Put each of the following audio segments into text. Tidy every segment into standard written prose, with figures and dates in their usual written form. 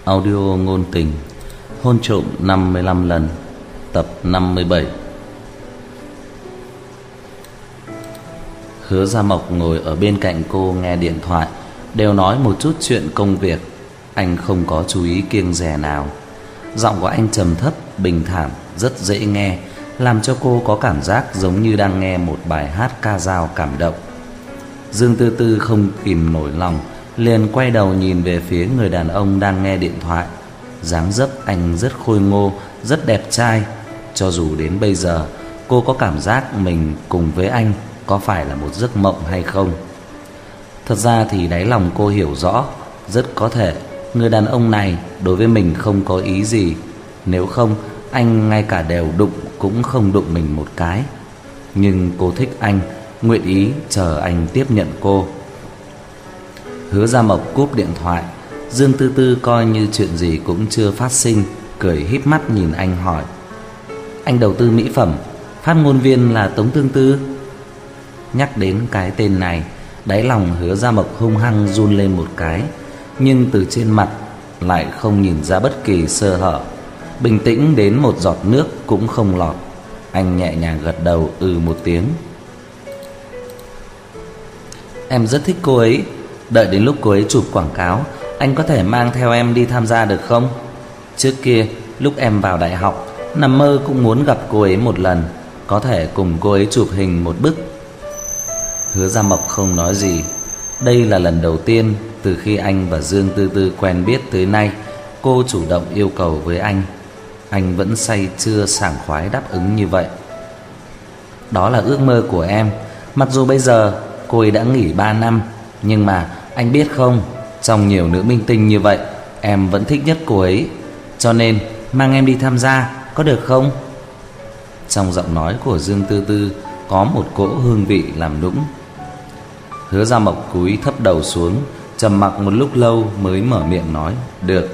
Audio ngôn tình Hôn trộm 55 lần, tập 57. Hứa Gia Mộc ngồi ở bên cạnh cô nghe điện thoại, đều nói một chút chuyện công việc. Anh không có chú ý kiêng dè nào. Giọng của anh trầm thấp, bình thản, rất dễ nghe, làm cho cô có cảm giác giống như đang nghe một bài hát ca dao cảm động. Dương Tư Tư không kìm nổi lòng, liền quay đầu nhìn về phía người đàn ông đang nghe điện thoại. Dáng dấp anh rất khôi ngô, rất đẹp trai. Cho dù đến bây giờ cô có cảm giác mình cùng với anh có phải là một giấc mộng hay không. Thật ra thì đáy lòng cô hiểu rõ, rất có thể người đàn ông này đối với mình không có ý gì. Nếu không, anh ngay cả đều đụng cũng không đụng mình một cái. Nhưng cô thích anh, nguyện ý chờ anh tiếp nhận cô. Hứa Gia Mộc cúp điện thoại. Dương Tư Tư coi như chuyện gì cũng chưa phát sinh, cười híp mắt nhìn anh hỏi: "Anh đầu tư mỹ phẩm, phát ngôn viên là Tống Tương Tư?" Nhắc đến cái tên này, đáy lòng Hứa Gia Mộc hung hăng run lên một cái, nhưng từ trên mặt lại không nhìn ra bất kỳ sơ hở, bình tĩnh đến một giọt nước cũng không lọt. Anh nhẹ nhàng gật đầu một tiếng. "Em rất thích cô ấy. Đợi đến lúc cô ấy chụp quảng cáo, anh có thể mang theo em đi tham gia được không? Trước kia lúc em vào đại học, nằm mơ cũng muốn gặp cô ấy một lần, có thể cùng cô ấy chụp hình một bức." Hứa Gia Mộc không nói gì. Đây là lần đầu tiên từ khi anh và Dương Tư Tư quen biết tới nay cô chủ động yêu cầu với anh. Anh vẫn say sưa sảng khoái đáp ứng như vậy. "Đó là ước mơ của em. Mặc dù bây giờ cô ấy đã nghỉ 3 năm, nhưng mà anh biết không, trong nhiều nữ minh tinh như vậy, em vẫn thích nhất cô ấy. Cho nên mang em đi tham gia, có được không?" Trong giọng nói của Dương Tư Tư có một cỗ hương vị làm nũng. Hứa Gia Mộc cúi thấp đầu xuống, trầm mặc một lúc lâu mới mở miệng nói: "Được."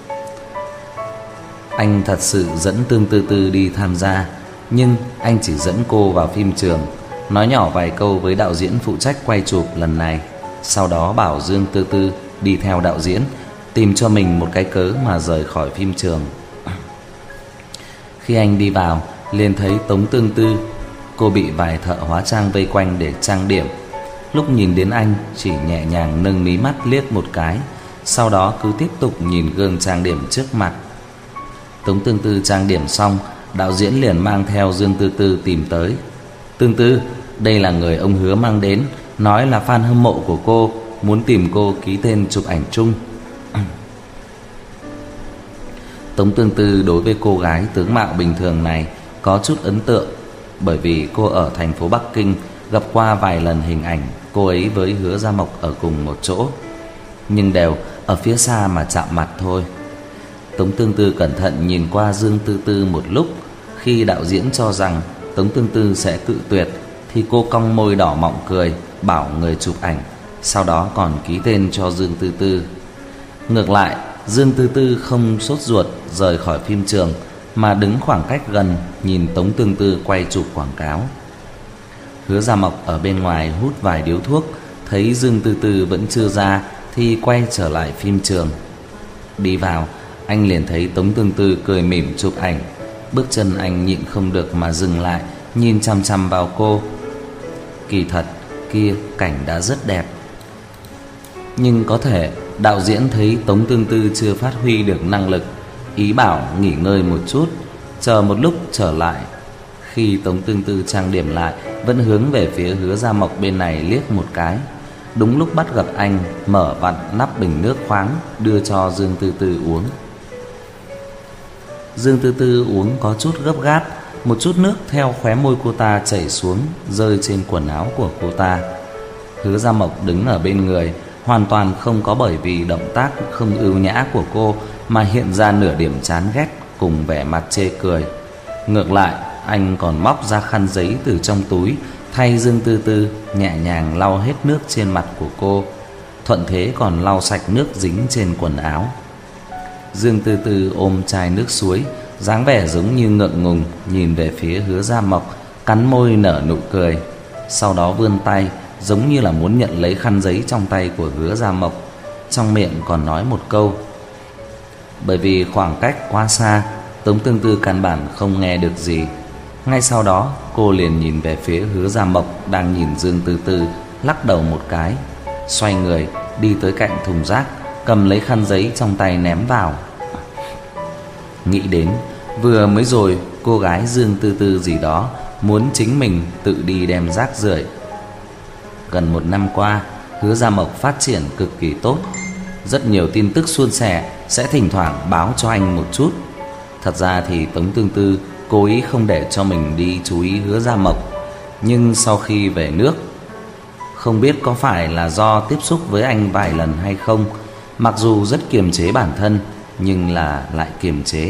Anh thật sự dẫn Tương Tư Tư đi tham gia, nhưng anh chỉ dẫn cô vào phim trường, nói nhỏ vài câu với đạo diễn phụ trách quay chụp lần này. Sau đó bảo Dương Tư Tư đi theo đạo diễn, tìm cho mình một cái cớ mà rời khỏi phim trường. Khi anh đi vào, liền thấy Tống Tương Tư. Cô bị vài thợ hóa trang vây quanh để trang điểm. Lúc nhìn đến anh, chỉ nhẹ nhàng nâng mí mắt liếc một cái, sau đó cứ tiếp tục nhìn gương trang điểm trước mặt. Tống Tương Tư trang điểm xong, đạo diễn liền mang theo Dương Tư Tư tìm tới. "Tương Tư, đây là người ông Hứa mang đến, nói là fan hâm mộ của cô, muốn tìm cô ký tên chụp ảnh chung." Tống Tương Tư đối với cô gái tướng mạo bình thường này có chút ấn tượng, bởi vì cô ở thành phố Bắc Kinh gặp qua vài lần hình ảnh cô ấy với Hứa Gia Mộc ở cùng một chỗ, nhưng đều ở phía xa mà chạm mặt thôi. Tống Tương Tư cẩn thận nhìn qua Dương Tư Tư một lúc. Khi đạo diễn cho rằng Tống Tương Tư sẽ cự tuyệt thì cô cong môi đỏ mọng cười, bảo người chụp ảnh, sau đó còn ký tên cho Dương Tư Tư. Ngược lại, Dương Tư Tư không sốt ruột rời khỏi phim trường, mà đứng khoảng cách gần nhìn Tống Tương Tư quay chụp quảng cáo. Hứa Gia Mộc ở bên ngoài hút vài điếu thuốc, thấy Dương Tư Tư vẫn chưa ra thì quay trở lại phim trường. Đi vào, anh liền thấy Tống Tương Tư cười mỉm chụp ảnh. Bước chân anh nhịn không được mà dừng lại, nhìn chăm chăm vào cô. Kỳ thật, kia cảnh đã rất đẹp, nhưng có thể đạo diễn thấy Tống Tương Tư chưa phát huy được năng lực, ý bảo nghỉ ngơi một chút, chờ một lúc trở lại. Khi Tống Tương Tư trang điểm lại, vẫn hướng về phía Hứa Gia Mộc bên này liếc một cái. Đúng lúc bắt gặp anh mở vặn nắp bình nước khoáng đưa cho Dương Tư Tư uống. Dương Tư Tư uống có chút gấp gáp, một chút nước theo khóe môi cô ta chảy xuống, rơi trên quần áo của cô ta. Hứa Gia Mộc đứng ở bên người, hoàn toàn không có bởi vì động tác không ưu nhã của cô mà hiện ra nửa điểm chán ghét cùng vẻ mặt chê cười. Ngược lại, anh còn móc ra khăn giấy từ trong túi, thay Dương Tư Tư nhẹ nhàng lau hết nước trên mặt của cô, thuận thế còn lau sạch nước dính trên quần áo. Dương Tư Tư ôm chai nước suối, dáng vẻ giống như ngượng ngùng nhìn về phía Hứa Gia Mộc, cắn môi nở nụ cười, sau đó vươn tay giống như là muốn nhận lấy khăn giấy trong tay của Hứa Gia Mộc, trong miệng còn nói một câu: Bởi vì khoảng cách quá xa, Tống Tương Tư căn bản không nghe được gì. Ngay sau đó cô liền nhìn về phía Hứa Gia Mộc đang nhìn Dương Tư Tư, lắc đầu một cái, xoay người đi tới cạnh thùng rác, cầm lấy khăn giấy trong tay ném vào. Nghĩ đến vừa mới rồi cô gái Dương Tư Tư gì đó muốn chính mình tự đi đem rác rưởi. Gần 1 năm qua, Hứa Gia Mộc phát triển cực kỳ tốt. Rất nhiều tin tức suôn sẻ sẽ thỉnh thoảng báo cho anh một chút. Thật ra thì Tống Tương Tư cố ý không để cho mình đi chú ý Hứa Gia Mộc. Nhưng sau khi về nước, không biết có phải là do tiếp xúc với anh vài lần hay không, mặc dù rất kiềm chế bản thân nhưng là lại kiềm chế.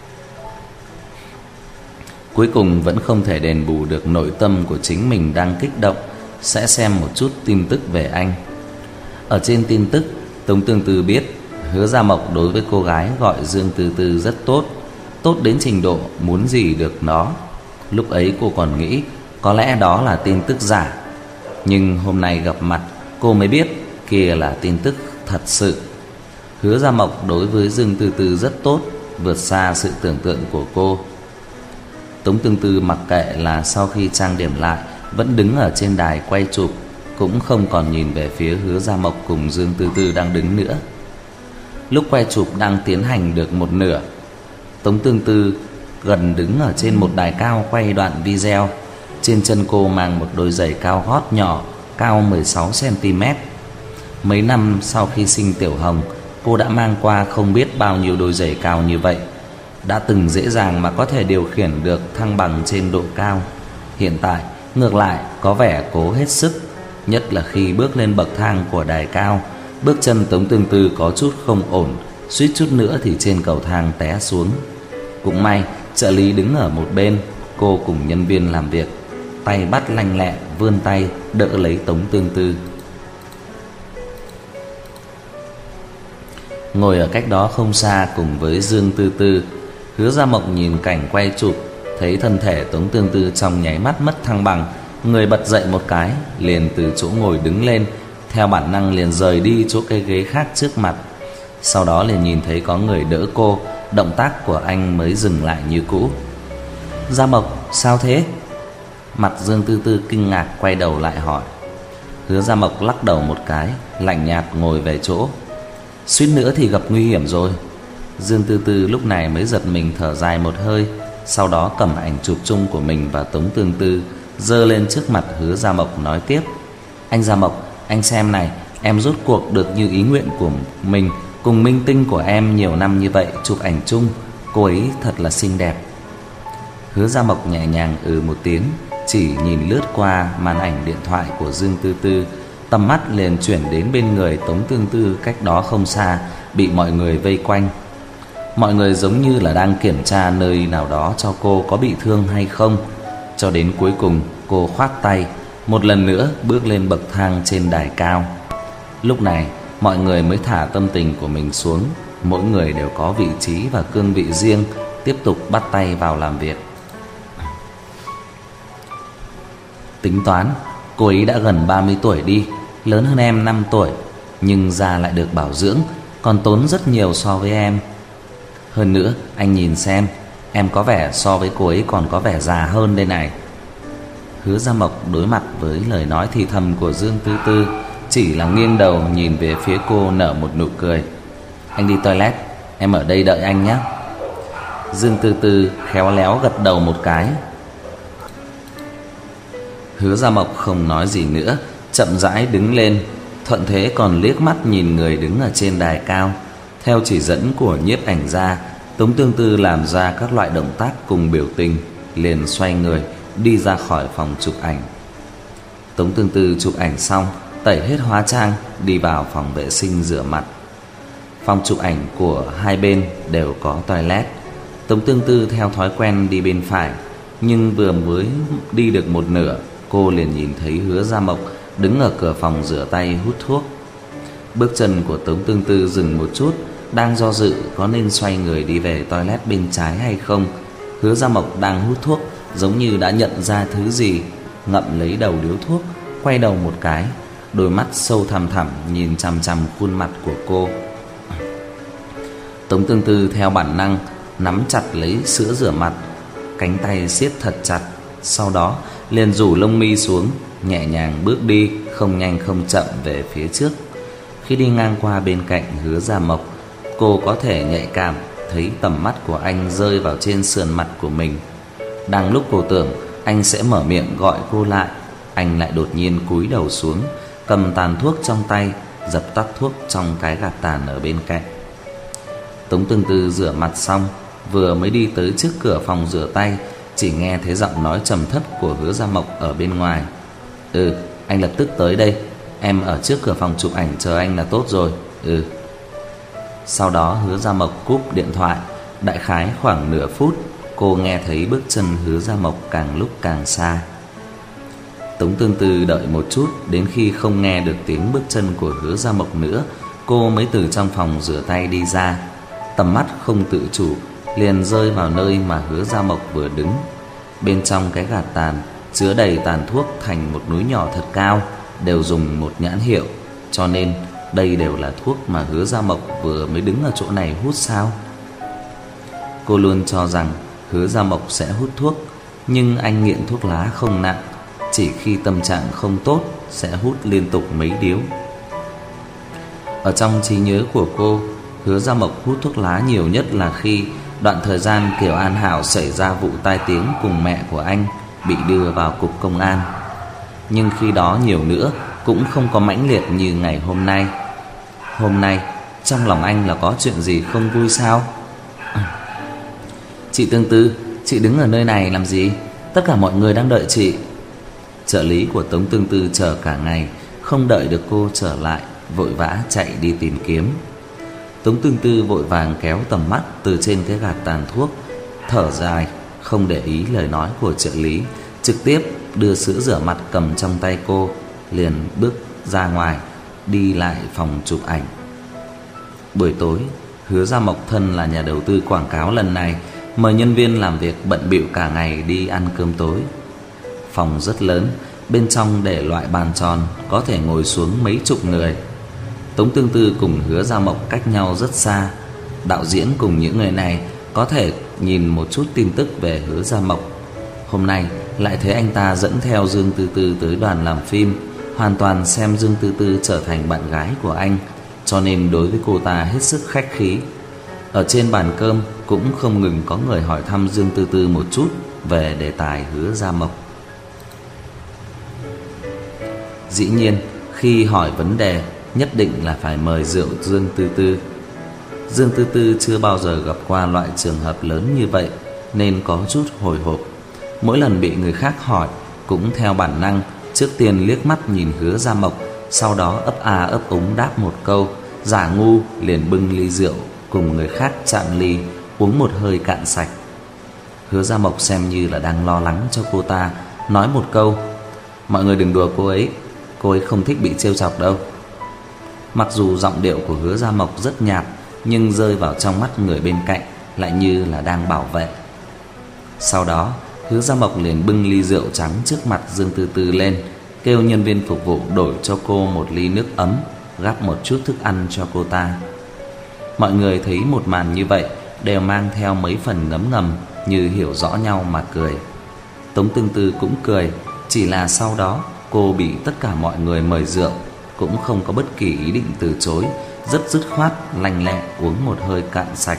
Cuối cùng vẫn không thể đền bù được nội tâm của chính mình đang kích động, sẽ xem một chút tin tức về anh. Ở trên tin tức, Tống Tương Tư biết Hứa Gia Mộc đối với cô gái gọi Dương Tư Tư rất tốt, tốt đến trình độ muốn gì được nó. Lúc ấy cô còn nghĩ có lẽ đó là tin tức giả, nhưng hôm nay gặp mặt cô mới biết kia là tin tức thật sự. Hứa Gia Mộc đối với Dương Tư Tư rất tốt, vượt xa sự tưởng tượng của cô. Tống Tương Tư mặc kệ là sau khi trang điểm lại vẫn đứng ở trên đài quay chụp, cũng không còn nhìn về phía Hứa Gia Mộc cùng Dương Tư Tư đang đứng nữa. Lúc quay chụp đang tiến hành được một nửa, Tống Tương Tư gần đứng ở trên một đài cao quay đoạn video. Trên chân cô mang một đôi giày cao gót nhỏ, cao 16 cm. Mấy năm sau khi sinh Tiểu Hồng, cô đã mang qua không biết bao nhiêu đôi giày cao như vậy, đã từng dễ dàng mà có thể điều khiển được thăng bằng trên độ cao. Hiện tại ngược lại có vẻ cố hết sức, nhất là khi bước lên bậc thang của đài cao. Bước chân Tống Tương Tư có chút không ổn, suýt chút nữa thì trên cầu thang té xuống. Cũng may trợ lý đứng ở một bên, cô cùng nhân viên làm việc tay bắt lanh lẹ vươn tay đỡ lấy Tống Tương Tư. Ngồi ở cách đó không xa cùng với Dương Tư Tư, Hứa Gia Mộc nhìn cảnh quay chụp, thấy thân thể Tống Tương Tư trong nháy mắt mất thăng bằng, người bật dậy một cái, liền từ chỗ ngồi đứng lên, theo bản năng liền rời đi chỗ cái ghế khác trước mặt. Sau đó liền nhìn thấy có người đỡ cô, động tác của anh mới dừng lại như cũ. Gia Mộc, sao thế? Mặt Dương Tư Tư kinh ngạc quay đầu lại hỏi. Hứa Gia Mộc lắc đầu một cái, lạnh nhạt ngồi về chỗ. Suýt nữa thì gặp nguy hiểm rồi. Dương Tư Tư lúc này mới giật mình thở dài một hơi, sau đó cầm ảnh chụp chung của mình và Tống Tương Tư giơ lên trước mặt Hứa Gia Mộc nói tiếp. Anh Gia Mộc, anh xem này, em rốt cuộc được như ý nguyện của mình, cùng minh tinh của em nhiều năm như vậy chụp ảnh chung, cô ấy thật là xinh đẹp. Hứa Gia Mộc nhẹ nhàng một tiếng, chỉ nhìn lướt qua màn ảnh điện thoại của Dương Tư Tư, tầm mắt liền chuyển đến bên người Tống Tương Tư cách đó không xa, bị mọi người vây quanh. Mọi người giống như là đang kiểm tra nơi nào đó cho cô có bị thương hay không. Cho đến cuối cùng cô khoát tay, một lần nữa bước lên bậc thang trên đài cao. Lúc này mọi người mới thả tâm tình của mình xuống, mỗi người đều có vị trí và cương vị riêng, tiếp tục bắt tay vào làm việc. Tính toán, cô ấy đã gần 30 tuổi đi, lớn hơn em 5 tuổi, nhưng da lại được bảo dưỡng, còn tốn rất nhiều so với em. Hơn nữa, anh nhìn xem, em có vẻ so với cô ấy còn có vẻ già hơn đây này. Hứa Gia Mộc đối mặt với lời nói thì thầm của Dương Tư Tư, chỉ là nghiêng đầu nhìn về phía cô nở một nụ cười. Anh đi toilet, em ở đây đợi anh nhé. Dương Tư Tư khéo léo gật đầu một cái. Hứa Gia Mộc không nói gì nữa, chậm rãi đứng lên, thuận thế còn liếc mắt nhìn người đứng ở trên đài cao. Theo chỉ dẫn của nhiếp ảnh gia, Tống Tương Tư làm ra các loại động tác cùng biểu tình, liền xoay người đi ra khỏi phòng chụp ảnh. Tống Tương Tư chụp ảnh xong, tẩy hết hóa trang, đi vào phòng vệ sinh rửa mặt. Phòng chụp ảnh của hai bên đều có toilet. Tống Tương Tư theo thói quen đi bên phải, nhưng vừa mới đi được một nửa, cô liền nhìn thấy Hứa Gia Mộc đứng ở cửa phòng rửa tay hút thuốc. Bước chân của Tống Tương Tư dừng một chút, đang do dự có nên xoay người đi về toilet bên trái hay không. Hứa Gia Mộc đang hút thuốc, giống như đã nhận ra thứ gì, ngậm lấy đầu điếu thuốc, quay đầu một cái, đôi mắt sâu thẳm thẳm nhìn chằm chằm khuôn mặt của cô. Tống Tương Tư theo bản năng nắm chặt lấy sữa rửa mặt, cánh tay siết thật chặt. Sau đó liền rủ lông mi xuống, nhẹ nhàng bước đi, không nhanh không chậm về phía trước. Khi đi ngang qua bên cạnh Hứa Gia Mộc, cô có thể nhạy cảm thấy tầm mắt của anh rơi vào trên sườn mặt của mình. Đang lúc cô tưởng anh sẽ mở miệng gọi cô lại, anh lại đột nhiên cúi đầu xuống, cầm tàn thuốc trong tay, dập tắt thuốc trong cái gạt tàn ở bên cạnh. Tống Tương Tư rửa mặt xong, vừa mới đi tới trước cửa phòng rửa tay, chỉ nghe thấy giọng nói trầm thấp của Hứa Gia Mộc ở bên ngoài. Anh lập tức tới đây, em ở trước cửa phòng chụp ảnh chờ anh là tốt rồi. Sau đó Hứa Gia Mộc cúp điện thoại. Đại khái khoảng nửa phút, cô nghe thấy bước chân Hứa Gia Mộc càng lúc càng xa. Tống Tương Tư đợi một chút, đến khi không nghe được tiếng bước chân của Hứa Gia Mộc nữa, cô mới từ trong phòng rửa tay đi ra. Tầm mắt không tự chủ liền rơi vào nơi mà Hứa Gia Mộc vừa đứng. Bên trong cái gạt tàn chứa đầy tàn thuốc thành một núi nhỏ thật cao, đều dùng một nhãn hiệu, cho nên đây đều là thuốc mà Hứa Gia Mộc vừa mới đứng ở chỗ này hút sao? Cô luôn cho rằng Hứa Gia Mộc sẽ hút thuốc, nhưng anh nghiện thuốc lá không nặng, chỉ khi tâm trạng không tốt sẽ hút liên tục mấy điếu. Ở trong trí nhớ của cô, Hứa Gia Mộc hút thuốc lá nhiều nhất là khi đoạn thời gian Kiều An Hảo xảy ra vụ tai tiếng cùng mẹ của anh, bị đưa vào cục công an. Nhưng khi đó nhiều nữa cũng không có mãnh liệt như ngày hôm nay. Hôm nay trong lòng anh là có chuyện gì không vui sao? Chị Tương Tư, chị đứng ở nơi này làm gì? Tất cả mọi người đang đợi chị. Trợ lý của Tống Tương Tư chờ cả ngày, không đợi được cô trở lại, vội vã chạy đi tìm kiếm. Tống Tương Tư vội vàng kéo tầm mắt từ trên cái gạt tàn thuốc, thở dài, không để ý lời nói của trợ lý, trực tiếp đưa sữa rửa mặt cầm trong tay cô, liền bước ra ngoài, đi lại phòng chụp ảnh. Buổi tối, Hứa Gia Mộc thân là nhà đầu tư quảng cáo lần này, mời nhân viên làm việc bận bịu cả ngày đi ăn cơm tối. Phòng rất lớn, bên trong để loại bàn tròn, có thể ngồi xuống mấy chục người. Tống Tương Tư cùng Hứa Gia Mộc cách nhau rất xa. Đạo diễn cùng những người này có thể nhìn một chút tin tức về Hứa Gia Mộc. Hôm nay lại thấy anh ta dẫn theo Dương Tư Tư tới đoàn làm phim, hoàn toàn xem Dương Tư Tư trở thành bạn gái của anh, cho nên đối với cô ta hết sức khách khí. Ở trên bàn cơm cũng không ngừng có người hỏi thăm Dương Tư Tư một chút về đề tài Hứa Gia Mộc. Dĩ nhiên, khi hỏi vấn đề, nhất định là phải mời rượu Dương Tư Tư. Dương Tư Tư chưa bao giờ gặp qua loại trường hợp lớn như vậy, nên có chút hồi hộp. Mỗi lần bị người khác hỏi, cũng theo bản năng trước tiên liếc mắt nhìn Hứa Gia Mộc, sau đó ấp a ấp úng đáp một câu, giả ngu liền bưng ly rượu cùng người khác chạm ly, uống một hơi cạn sạch. Hứa Gia Mộc xem như là đang lo lắng cho cô ta, nói một câu: mọi người đừng đùa cô ấy không thích bị trêu chọc đâu. Mặc dù giọng điệu của Hứa Gia Mộc rất nhạt, nhưng rơi vào trong mắt người bên cạnh lại như là đang bảo vệ. Sau đó Hứa Gia Mộc liền bưng ly rượu trắng trước mặt Dương Tư Tư lên, kêu nhân viên phục vụ đổi cho cô một ly nước ấm, gắp một chút thức ăn cho cô ta. Mọi người thấy một màn như vậy đều mang theo mấy phần ngấm ngầm, như hiểu rõ nhau mà cười. Tống Tương Tư cũng cười, chỉ là sau đó cô bị tất cả mọi người mời rượu, cũng không có bất kỳ ý định từ chối, rất dứt khoát lanh lẹ uống một hơi cạn sạch.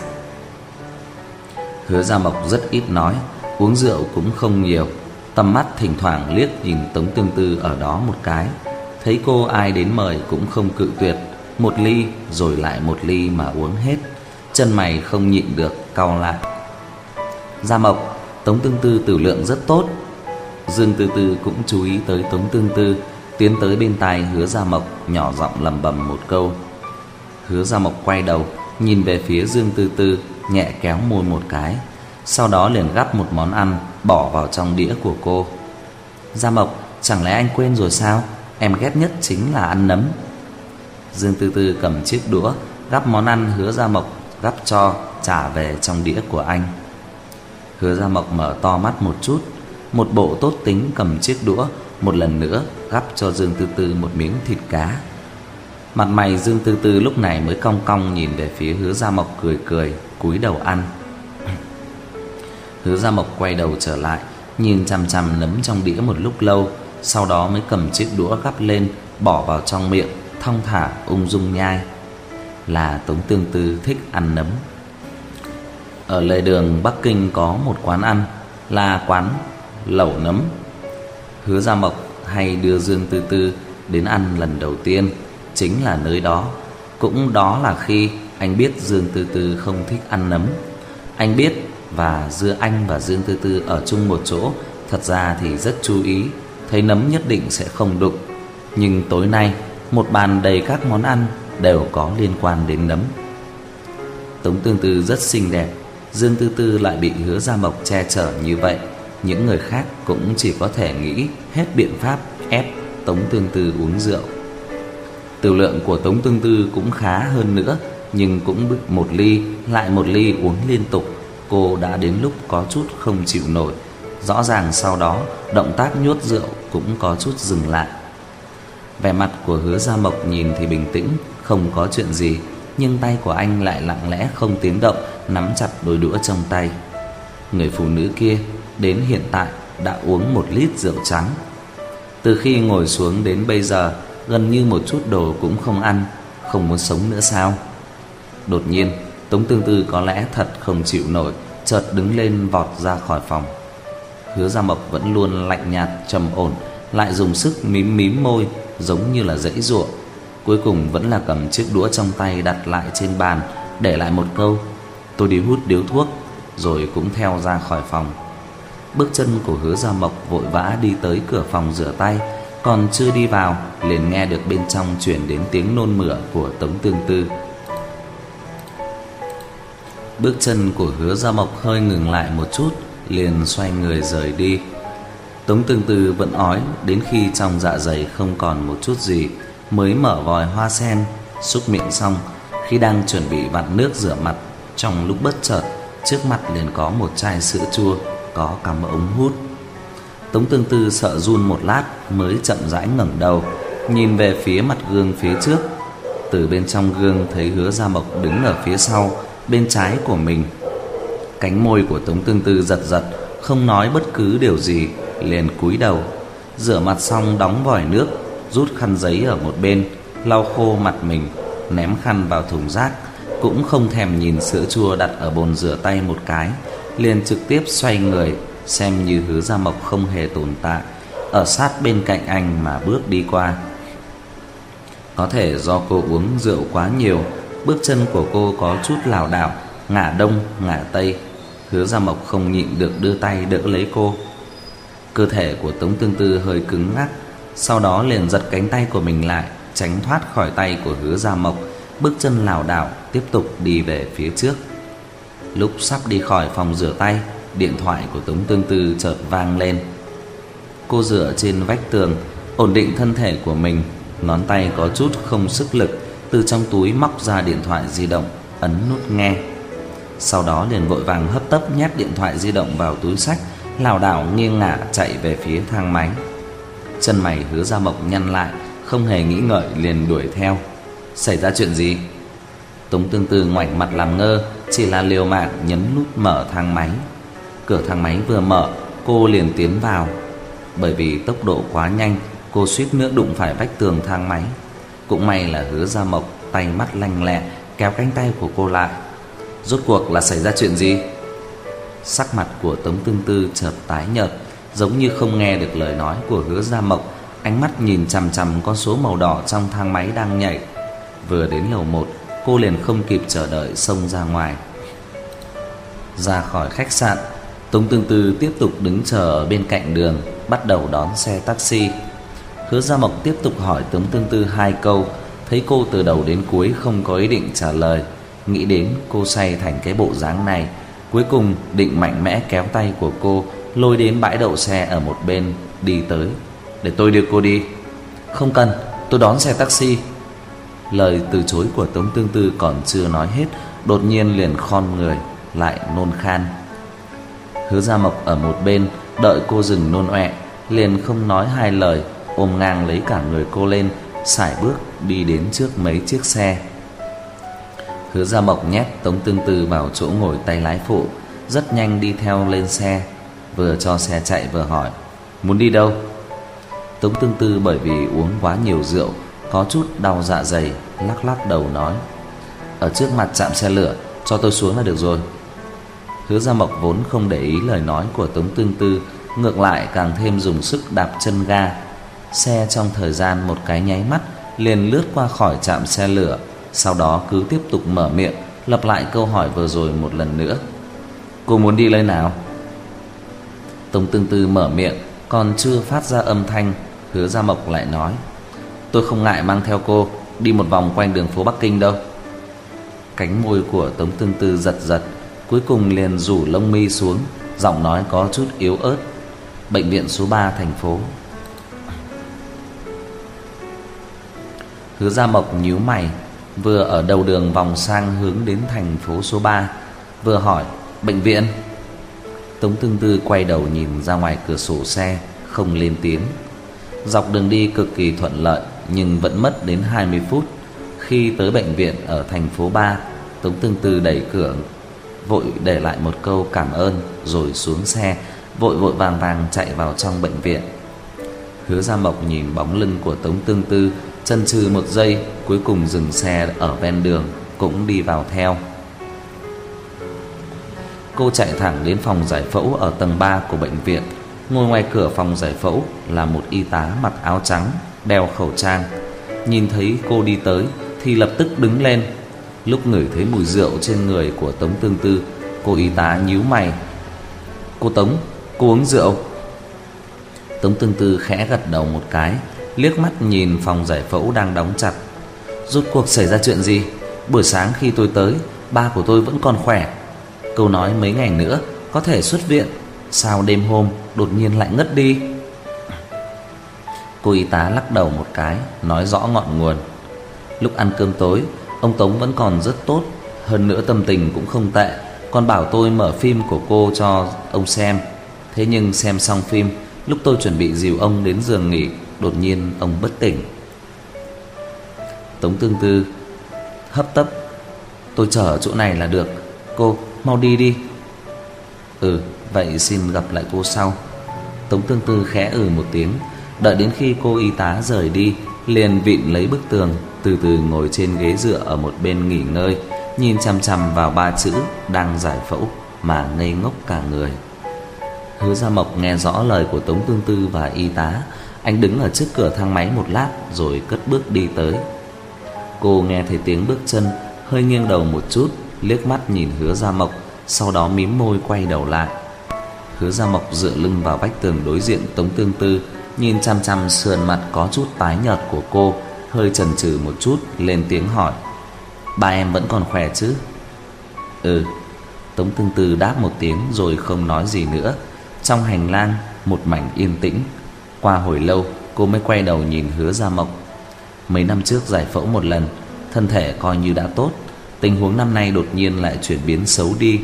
Hứa Gia Mộc rất ít nói, uống rượu cũng không nhiều, tầm mắt thỉnh thoảng liếc nhìn Tống Tương Tư ở đó một cái, thấy cô ai đến mời cũng không cự tuyệt, một ly rồi lại một ly mà uống hết, chân mày không nhịn được cau lại. Gia Mộc, Tống Tương Tư tiểu lượng rất tốt. Dương Tư Tư cũng chú ý tới Tống Tương Tư, tiến tới bên tai Hứa Gia Mộc, nhỏ giọng lẩm bẩm một câu. Hứa Gia Mộc quay đầu nhìn về phía Dương Tư Tư, nhẹ kéo môi một cái, sau đó liền gắp một món ăn bỏ vào trong đĩa của cô. Gia Mộc, chẳng lẽ anh quên rồi sao? Em ghét nhất chính là ăn nấm. Dương Tư Tư cầm chiếc đũa gắp món ăn Hứa Gia Mộc gắp cho, trả về trong đĩa của anh. Hứa Gia Mộc mở to mắt một chút, một bộ tốt tính cầm chiếc đũa một lần nữa gắp cho Dương Tư Tư một miếng thịt cá. Mặt mày Dương Tư Tư lúc này mới cong cong nhìn về phía Hứa Gia Mộc, cười cười cúi đầu ăn. Hứa Gia Mộc quay đầu trở lại, nhìn chằm chằm nấm trong đĩa một lúc lâu, sau đó mới cầm chiếc đũa gắp lên, bỏ vào trong miệng, thong thả ung dung nhai. Là Tống Tương Tư thích ăn nấm. Ở lề đường Bắc Kinh có một quán ăn, là quán lẩu nấm. Hứa Gia Mộc hay đưa Dương Tư Tư đến ăn lần đầu tiên chính là nơi đó. Cũng đó là khi anh biết Dương Tư Tư không thích ăn nấm. Anh biết và giữa anh và Dương Tư Tư ở chung một chỗ, thật ra thì rất chú ý, thấy nấm nhất định sẽ không đụng. Nhưng tối nay một bàn đầy các món ăn đều có liên quan đến nấm. Tống Tương Tư rất xinh đẹp, Dương Tư Tư lại bị Hứa Gia Mộc che chở như vậy, những người khác cũng chỉ có thể nghĩ hết biện pháp ép Tống Tương Tư uống rượu. Tiểu lượng của Tống Tương Tư cũng khá hơn nữa, nhưng cũng một ly lại một ly uống liên tục, cô đã đến lúc có chút không chịu nổi. Rõ ràng sau đó động tác nhốt rượu cũng có chút dừng lại. Vẻ mặt của Hứa Gia Mộc nhìn thì bình tĩnh, không có chuyện gì, nhưng tay của anh lại lặng lẽ không tiếng động nắm chặt đôi đũa trong tay. Người phụ nữ kia đến hiện tại đã uống 1 lít rượu trắng. Từ khi ngồi xuống đến bây giờ, gần như một chút đồ cũng không ăn, không muốn sống nữa sao? Đột nhiên Tống Tương Tư có lẽ thật không chịu nổi, chợt đứng lên vọt ra khỏi phòng. Hứa Gia Mộc vẫn luôn lạnh nhạt trầm ổn, lại dùng sức mím mím môi giống như là giãy giụa. Cuối cùng vẫn là cầm chiếc đũa trong tay đặt lại trên bàn, để lại một câu: "Tôi đi hút điếu thuốc", rồi cũng theo ra khỏi phòng. Bước chân của Hứa Gia Mộc vội vã đi tới cửa phòng rửa tay, còn chưa đi vào liền nghe được bên trong truyền đến tiếng nôn mửa của Tống Tương Tư. Bước chân của Hứa Gia Mộc hơi ngừng lại một chút, liền xoay người rời đi. Tống Tương Tư vẫn ói đến khi trong dạ dày không còn một chút gì, mới mở vòi hoa sen, súc miệng xong, khi đang chuẩn bị vặn nước rửa mặt, trong lúc bất chợt trước mặt liền có một chai sữa chua có cắm ống hút. Tống Tương Tư sợ run một lát mới chậm rãi ngẩng đầu, nhìn về phía mặt gương phía trước. Từ bên trong gương thấy Hứa Gia Mộc đứng ở phía sau, bên trái của mình. Cánh môi của Tống Tương Tư giật giật, không nói bất cứ điều gì, liền cúi đầu. Rửa mặt xong đóng vòi nước, rút khăn giấy ở một bên, lau khô mặt mình, ném khăn vào thùng rác, cũng không thèm nhìn sữa chua đặt ở bồn rửa tay một cái, liền trực tiếp xoay người, xem như Hứa Gia Mộc không hề tồn tại, ở sát bên cạnh anh mà bước đi qua. Có thể do cô uống rượu quá nhiều, bước chân của cô có chút lảo đảo, ngả đông ngả tây. Hứa Gia Mộc không nhịn được đưa tay đỡ lấy cô. Cơ thể của Tống Tương Tư hơi cứng ngắc, sau đó liền giật cánh tay của mình lại, tránh thoát khỏi tay của Hứa Gia Mộc, bước chân lảo đảo tiếp tục đi về phía trước. Lúc sắp đi khỏi phòng rửa tay, điện thoại của Tống Tương Tư chợt vang lên. Cô dựa trên vách tường, ổn định thân thể của mình, ngón tay có chút không sức lực, từ trong túi móc ra điện thoại di động, ấn nút nghe. Sau đó liền vội vàng hấp tấp nhét điện thoại di động vào túi xách, lảo đảo nghiêng ngả chạy về phía thang máy. Chân mày Hứa Gia Mộc nhăn lại, không hề nghĩ ngợi liền đuổi theo. Xảy ra chuyện gì? Tống Tương Tư ngoảnh mặt làm ngơ, chỉ là liều mạng nhấn nút mở thang máy. Cửa thang máy vừa mở, cô liền tiến vào. Bởi vì tốc độ quá nhanh, cô suýt nữa đụng phải vách tường thang máy. Cũng may là Hứa Gia Mộc tay mắt lanh lẹ kéo cánh tay của cô lại. Rốt cuộc là xảy ra chuyện gì? Sắc mặt của Tống Tương Tư chợt tái nhợt, giống như không nghe được lời nói của Hứa Gia Mộc, ánh mắt nhìn chằm chằm con số màu đỏ trong thang máy đang nhảy. Vừa đến lầu 1, cô liền không kịp chờ đợi xông ra ngoài. Ra khỏi khách sạn, Tống Tương Tư tiếp tục đứng chờ ở bên cạnh đường, bắt đầu đón xe taxi. Hứa Gia Mộc tiếp tục hỏi Tống Tương Tư 2 câu, thấy cô từ đầu đến cuối không có ý định trả lời, nghĩ đến cô say thành cái bộ dáng này, cuối cùng định mạnh mẽ kéo tay của cô lôi đến bãi đậu xe ở một bên, đi tới. Để tôi đưa cô đi. Không cần, tôi đón xe taxi. Lời từ chối của Tống Tương Tư còn chưa nói hết, đột nhiên liền khom người lại nôn khan. Hứa Gia Mộc ở một bên đợi cô dừng nôn ọe, liền không nói hai lời, ôm ngang lấy cả người cô lên, sải bước đi đến trước mấy chiếc xe. Hứa Gia Mộc nhét Tống Tương Tư vào chỗ ngồi tay lái phụ, rất nhanh đi theo lên xe, vừa cho xe chạy vừa hỏi: "Muốn đi đâu?" Tống Tương Tư bởi vì uống quá nhiều rượu, có chút đau dạ dày, lắc lắc đầu nói: "Ở trước mặt trạm xe lửa, cho tôi xuống là được rồi." Hứa Gia Mộc vốn không để ý lời nói của Tống Tương Tư, ngược lại càng thêm dùng sức đạp chân ga. Xe trong thời gian một cái nháy mắt liền lướt qua khỏi trạm xe lửa, sau đó cứ tiếp tục mở miệng lặp lại câu hỏi vừa rồi một lần nữa: "Cô muốn đi nơi nào?" Tống Tương Tư mở miệng còn chưa phát ra âm thanh, Hứa Gia Mộc lại nói: "Tôi không ngại mang theo cô đi một vòng quanh đường phố Bắc Kinh đâu." Cánh môi của Tống Tương Tư giật giật, cuối cùng liền rủ lông mi xuống, giọng nói có chút yếu ớt: "Bệnh viện số 3 thành phố." Hứa Gia Mộc nhíu mày, vừa ở đầu đường vòng sang hướng đến thành phố số 3, vừa hỏi: "Bệnh viện?" Tống Tương Tư quay đầu nhìn ra ngoài cửa sổ xe, không lên tiếng. Dọc đường đi cực kỳ thuận lợi, nhưng vẫn mất đến 20 phút. Khi tới bệnh viện ở thành phố 3, Tống Tương Tư đẩy cửa, vội để lại một câu cảm ơn rồi xuống xe, vội vội vàng vàng chạy vào trong bệnh viện. Hứa Gia Mộc nhìn bóng lưng của Tống Tương Tư, chần chừ một giây, cuối cùng dừng xe ở ven đường, cũng đi vào theo. Cô chạy thẳng đến phòng giải phẫu ở tầng 3 của bệnh viện. Ngồi ngoài cửa phòng giải phẫu là một y tá mặc áo trắng, đeo khẩu trang. Nhìn thấy cô đi tới thì lập tức đứng lên. Lúc ngửi thấy mùi rượu trên người của Tống Tương Tư, cô y tá nhíu mày: "Cô Tống, cô uống rượu?" Tống Tương Tư khẽ gật đầu một cái, liếc mắt nhìn phòng giải phẫu đang đóng chặt. "Rốt cuộc xảy ra chuyện gì? Buổi sáng khi tôi tới, ba của tôi vẫn còn khỏe. Câu nói mấy ngày nữa có thể xuất viện, sao đêm hôm đột nhiên lại ngất đi?" Cô y tá lắc đầu một cái, nói rõ ngọn nguồn: "Lúc ăn cơm tối, ông Tống vẫn còn rất tốt, hơn nữa tâm tình cũng không tệ, còn bảo tôi mở phim của cô cho ông xem. Thế nhưng xem xong phim, lúc tôi chuẩn bị dìu ông đến giường nghỉ, đột nhiên ông bất tỉnh." Tống Tương Tư hấp tấp: "Tôi chờ ở chỗ này là được, cô mau đi đi." "Ừ, vậy xin gặp lại cô sau." Tống Tương Tư khẽ một tiếng, đợi đến khi cô y tá rời đi, liền vịn lấy bức tường, từ từ ngồi trên ghế dựa ở một bên nghỉ ngơi, nhìn chằm chằm vào ba chữ đang giải phẫu mà ngây ngốc cả người. Hứa Gia Mộc nghe rõ lời của Tống Tương Tư và y tá, anh đứng ở trước cửa thang máy một lát rồi cất bước đi tới. Cô nghe thấy tiếng bước chân, hơi nghiêng đầu một chút, liếc mắt nhìn Hứa Gia Mộc, sau đó mím môi quay đầu lại. Hứa Gia Mộc dựa lưng vào vách tường đối diện Tống Tương Tư, nhìn chăm chăm sườn mặt có chút tái nhợt của cô, hơi chần chừ một chút, lên tiếng hỏi: "Ba em vẫn còn khỏe chứ?" "Ừ." Tống Tương Tư đáp một tiếng rồi không nói gì nữa. Trong hành lang một mảnh yên tĩnh. Qua hồi lâu cô mới quay đầu nhìn Hứa Gia Mộc. Mấy năm trước giải phẫu một lần, thân thể coi như đã tốt, tình huống năm nay đột nhiên lại chuyển biến xấu đi.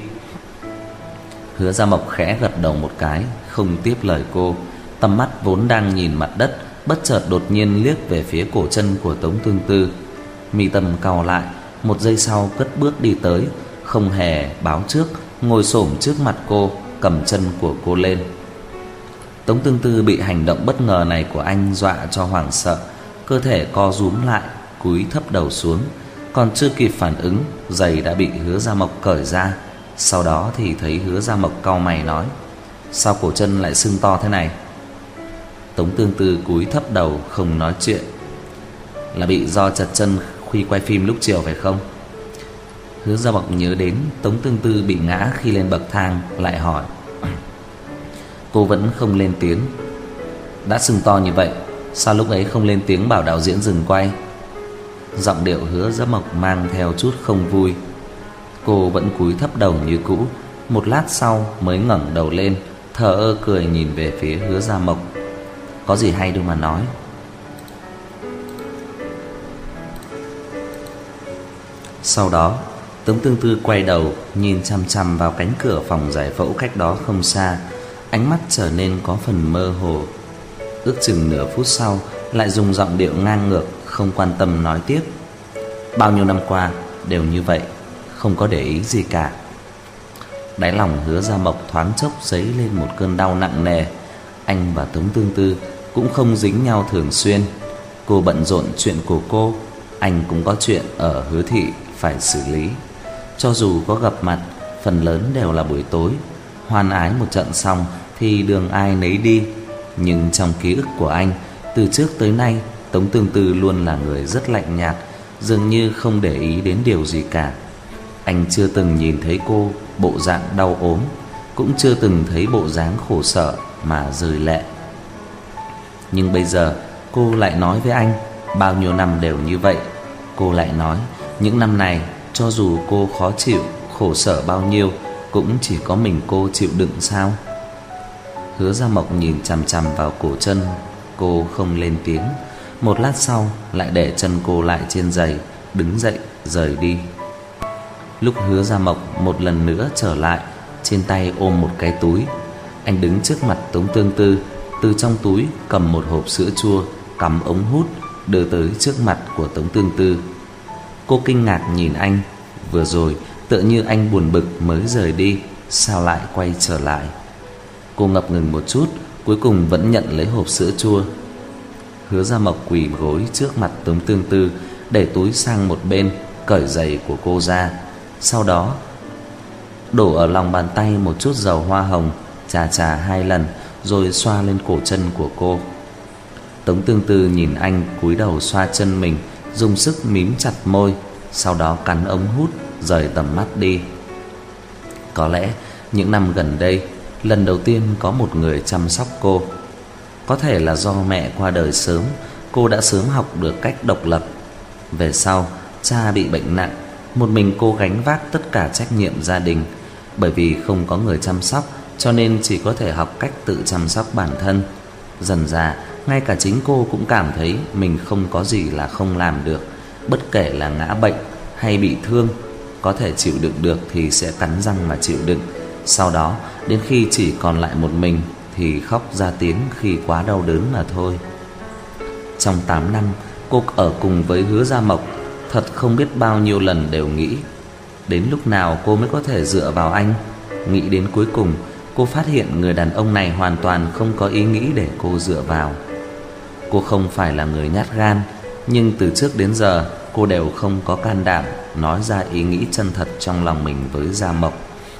Hứa Gia Mộc khẽ gật đầu một cái, không tiếp lời cô. Tầm mắt vốn đang nhìn mặt đất, bất chợt đột nhiên liếc về phía cổ chân của Tống Tương Tư. Mi tâm cau lại, một giây sau cất bước đi tới, không hề báo trước, ngồi xổm trước mặt cô, cầm chân của cô lên. Tống Tương Tư bị hành động bất ngờ này của anh dọa cho hoảng sợ, cơ thể co rúm lại, cúi thấp đầu xuống. Còn chưa kịp phản ứng, giày đã bị Hứa Gia Mộc cởi ra. Sau đó thì thấy Hứa Gia Mộc cau mày nói: "Sao cổ chân lại sưng to thế này?" Tống Tương Tư cúi thấp đầu không nói chuyện. "Là bị do chật chân khi quay phim lúc chiều phải không?" Hứa Gia Mộc nhớ đến Tống Tương Tư bị ngã khi lên bậc thang, lại hỏi. Cô vẫn không lên tiếng. "Đã sưng to như vậy, sao lúc ấy không lên tiếng bảo đạo diễn dừng quay?" Giọng điệu Hứa Gia Mộc mang theo chút không vui. Cô vẫn cúi thấp đầu như cũ, một lát sau mới ngẩng đầu lên, thờ ơ cười nhìn về phía Hứa Gia Mộc. "Có gì hay đâu mà nói." Sau đó Tống Tương Tư quay đầu nhìn chằm chằm vào cánh cửa phòng giải phẫu cách đó không xa, ánh mắt trở nên có phần mơ hồ. Ước chừng nửa phút sau lại dùng giọng điệu ngang ngược không quan tâm nói tiếp. Bao nhiêu năm qua đều như vậy, không có để ý gì cả. Đáy lòng Hứa Gia Mộc thoáng chốc dấy lên một cơn đau nặng nề. Anh và Tống Tương Tư cũng không dính nhau thường xuyên. Cô bận rộn chuyện của cô, anh cũng có chuyện ở Hứa thị phải xử lý. Cho dù có gặp mặt, phần lớn đều là buổi tối. Hoan ái một trận xong thì đường ai nấy đi. Nhưng trong ký ức của anh, từ trước tới nay, Tống Tương Tư luôn là người rất lạnh nhạt, dường như không để ý đến điều gì cả. Anh chưa từng nhìn thấy cô bộ dạng đau ốm, cũng chưa từng thấy bộ dáng khổ sở mà rơi lệ. Nhưng bây giờ cô lại nói với anh bao nhiêu năm đều như vậy. Cô lại nói những năm này cho dù cô khó chịu, khổ sở bao nhiêu cũng chỉ có mình cô chịu đựng sao? Hứa Gia Mộc nhìn chằm chằm vào cổ chân cô không lên tiếng. Một lát sau lại để chân cô lại trên giày, đứng dậy rời đi. Lúc Hứa Gia Mộc một lần nữa trở lại, trên tay ôm một cái túi. Anh đứng trước mặt Tống Tương Tư, từ trong túi cầm một hộp sữa chua cắm ống hút đưa tới trước mặt của Tống Tương Tư. Cô kinh ngạc nhìn anh, vừa rồi tựa như anh buồn bực mới rời đi, sao lại quay trở lại? Cô ngập ngừng một chút, cuối cùng vẫn nhận lấy hộp sữa chua. Hứa Gia Mộc quỳ gối trước mặt Tống Tương Tư, để túi sang một bên, cởi giày của cô ra. Sau đó đổ ở lòng bàn tay một chút dầu hoa hồng, chà chà 2 lần rồi xoa lên cổ chân của cô. Tống Tương Tư nhìn anh cúi đầu xoa chân mình, dùng sức mím chặt môi, sau đó cắn ống hút rời tầm mắt đi. Có lẽ những năm gần đây, lần đầu tiên có một người chăm sóc cô. Có thể là do mẹ qua đời sớm, cô đã sớm học được cách độc lập. Về sau, cha bị bệnh nặng, một mình cô gánh vác tất cả trách nhiệm gia đình. Bởi vì không có người chăm sóc, cho nên chỉ có thể học cách tự chăm sóc bản thân. Dần dà, ngay cả chính cô cũng cảm thấy mình không có gì là không làm được. Bất kể là ngã bệnh hay bị thương, có thể chịu đựng được thì sẽ cắn răng mà chịu đựng. Sau đó, đến khi chỉ còn lại một mình thì khóc ra tiếng khi quá đau đớn mà thôi. Trong 8 năm cô ở cùng với Hứa Gia Mộc, thật không biết bao nhiêu lần đều nghĩ đến lúc nào cô mới có thể dựa vào anh. Nghĩ đến cuối cùng, cô phát hiện người đàn ông này hoàn toàn không có ý nghĩ để cô dựa vào. Cô không phải là người nhát gan, nhưng từ trước đến giờ cô đều không có can đảm nói ra ý nghĩ chân thật trong lòng mình với Gia Mộc.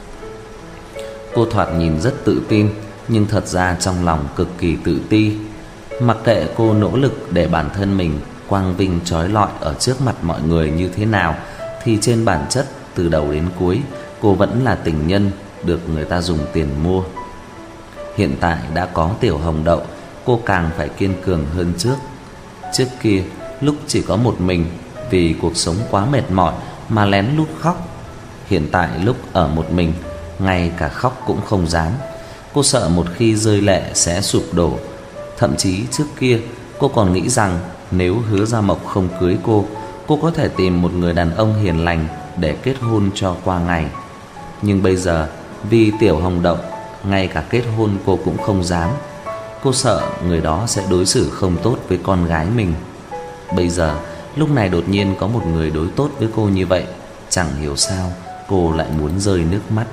Cô thoạt nhìn rất tự tin, nhưng thật ra trong lòng cực kỳ tự ti. Mặc kệ cô nỗ lực để bản thân mình quang vinh chói lọi ở trước mặt mọi người như thế nào, thì trên bản chất từ đầu đến cuối cô vẫn là tình nhân được người ta dùng tiền mua. Hiện tại đã có Tiểu Hồng Đậu, cô càng phải kiên cường hơn trước. Trước kia, lúc chỉ có một mình, vì cuộc sống quá mệt mỏi mà lén lút khóc. Hiện tại lúc ở một mình, ngay cả khóc cũng không dám. Cô sợ một khi rơi lệ sẽ sụp đổ. Thậm chí trước kia cô còn nghĩ rằng nếu Hứa Gia Mộc không cưới cô có thể tìm một người đàn ông hiền lành để kết hôn cho qua ngày. Nhưng bây giờ vì Tiểu Hồng Đậu, ngay cả kết hôn cô cũng không dám. Cô sợ người đó sẽ đối xử không tốt với con gái mình. Bây giờ lúc này đột nhiên có một người đối tốt với cô như vậy, chẳng hiểu sao cô lại muốn rơi nước mắt.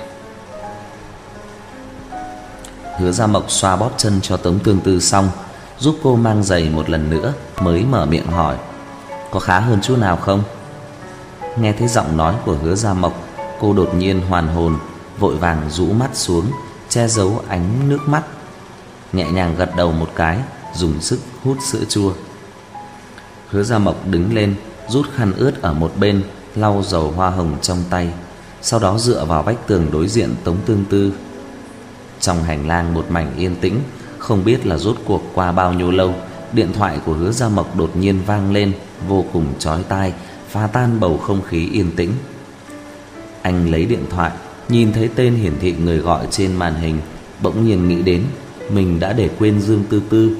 Hứa Gia Mộc xoa bóp chân cho Tống Tương Tư xong, giúp cô mang giày một lần nữa, mới mở miệng hỏi: "Có khá hơn chút nào không?" Nghe thấy giọng nói của Hứa Gia Mộc, cô đột nhiên hoàn hồn, vội vàng rũ mắt xuống, che giấu ánh nước mắt, nhẹ nhàng gật đầu một cái, dùng sức hút sữa chua. Hứa Gia Mộc đứng lên, rút khăn ướt ở một bên, lau dầu hoa hồng trong tay, sau đó dựa vào vách tường đối diện Tống Tương Tư. Trong hành lang một mảnh yên tĩnh, không biết là rốt cuộc qua bao nhiêu lâu, điện thoại của Hứa Gia Mộc đột nhiên vang lên, vô cùng chói tai, phá tan bầu không khí yên tĩnh. Anh lấy điện thoại, nhìn thấy tên hiển thị người gọi trên màn hình, bỗng nhiên nghĩ đến mình đã để quên Dương Tư Tư.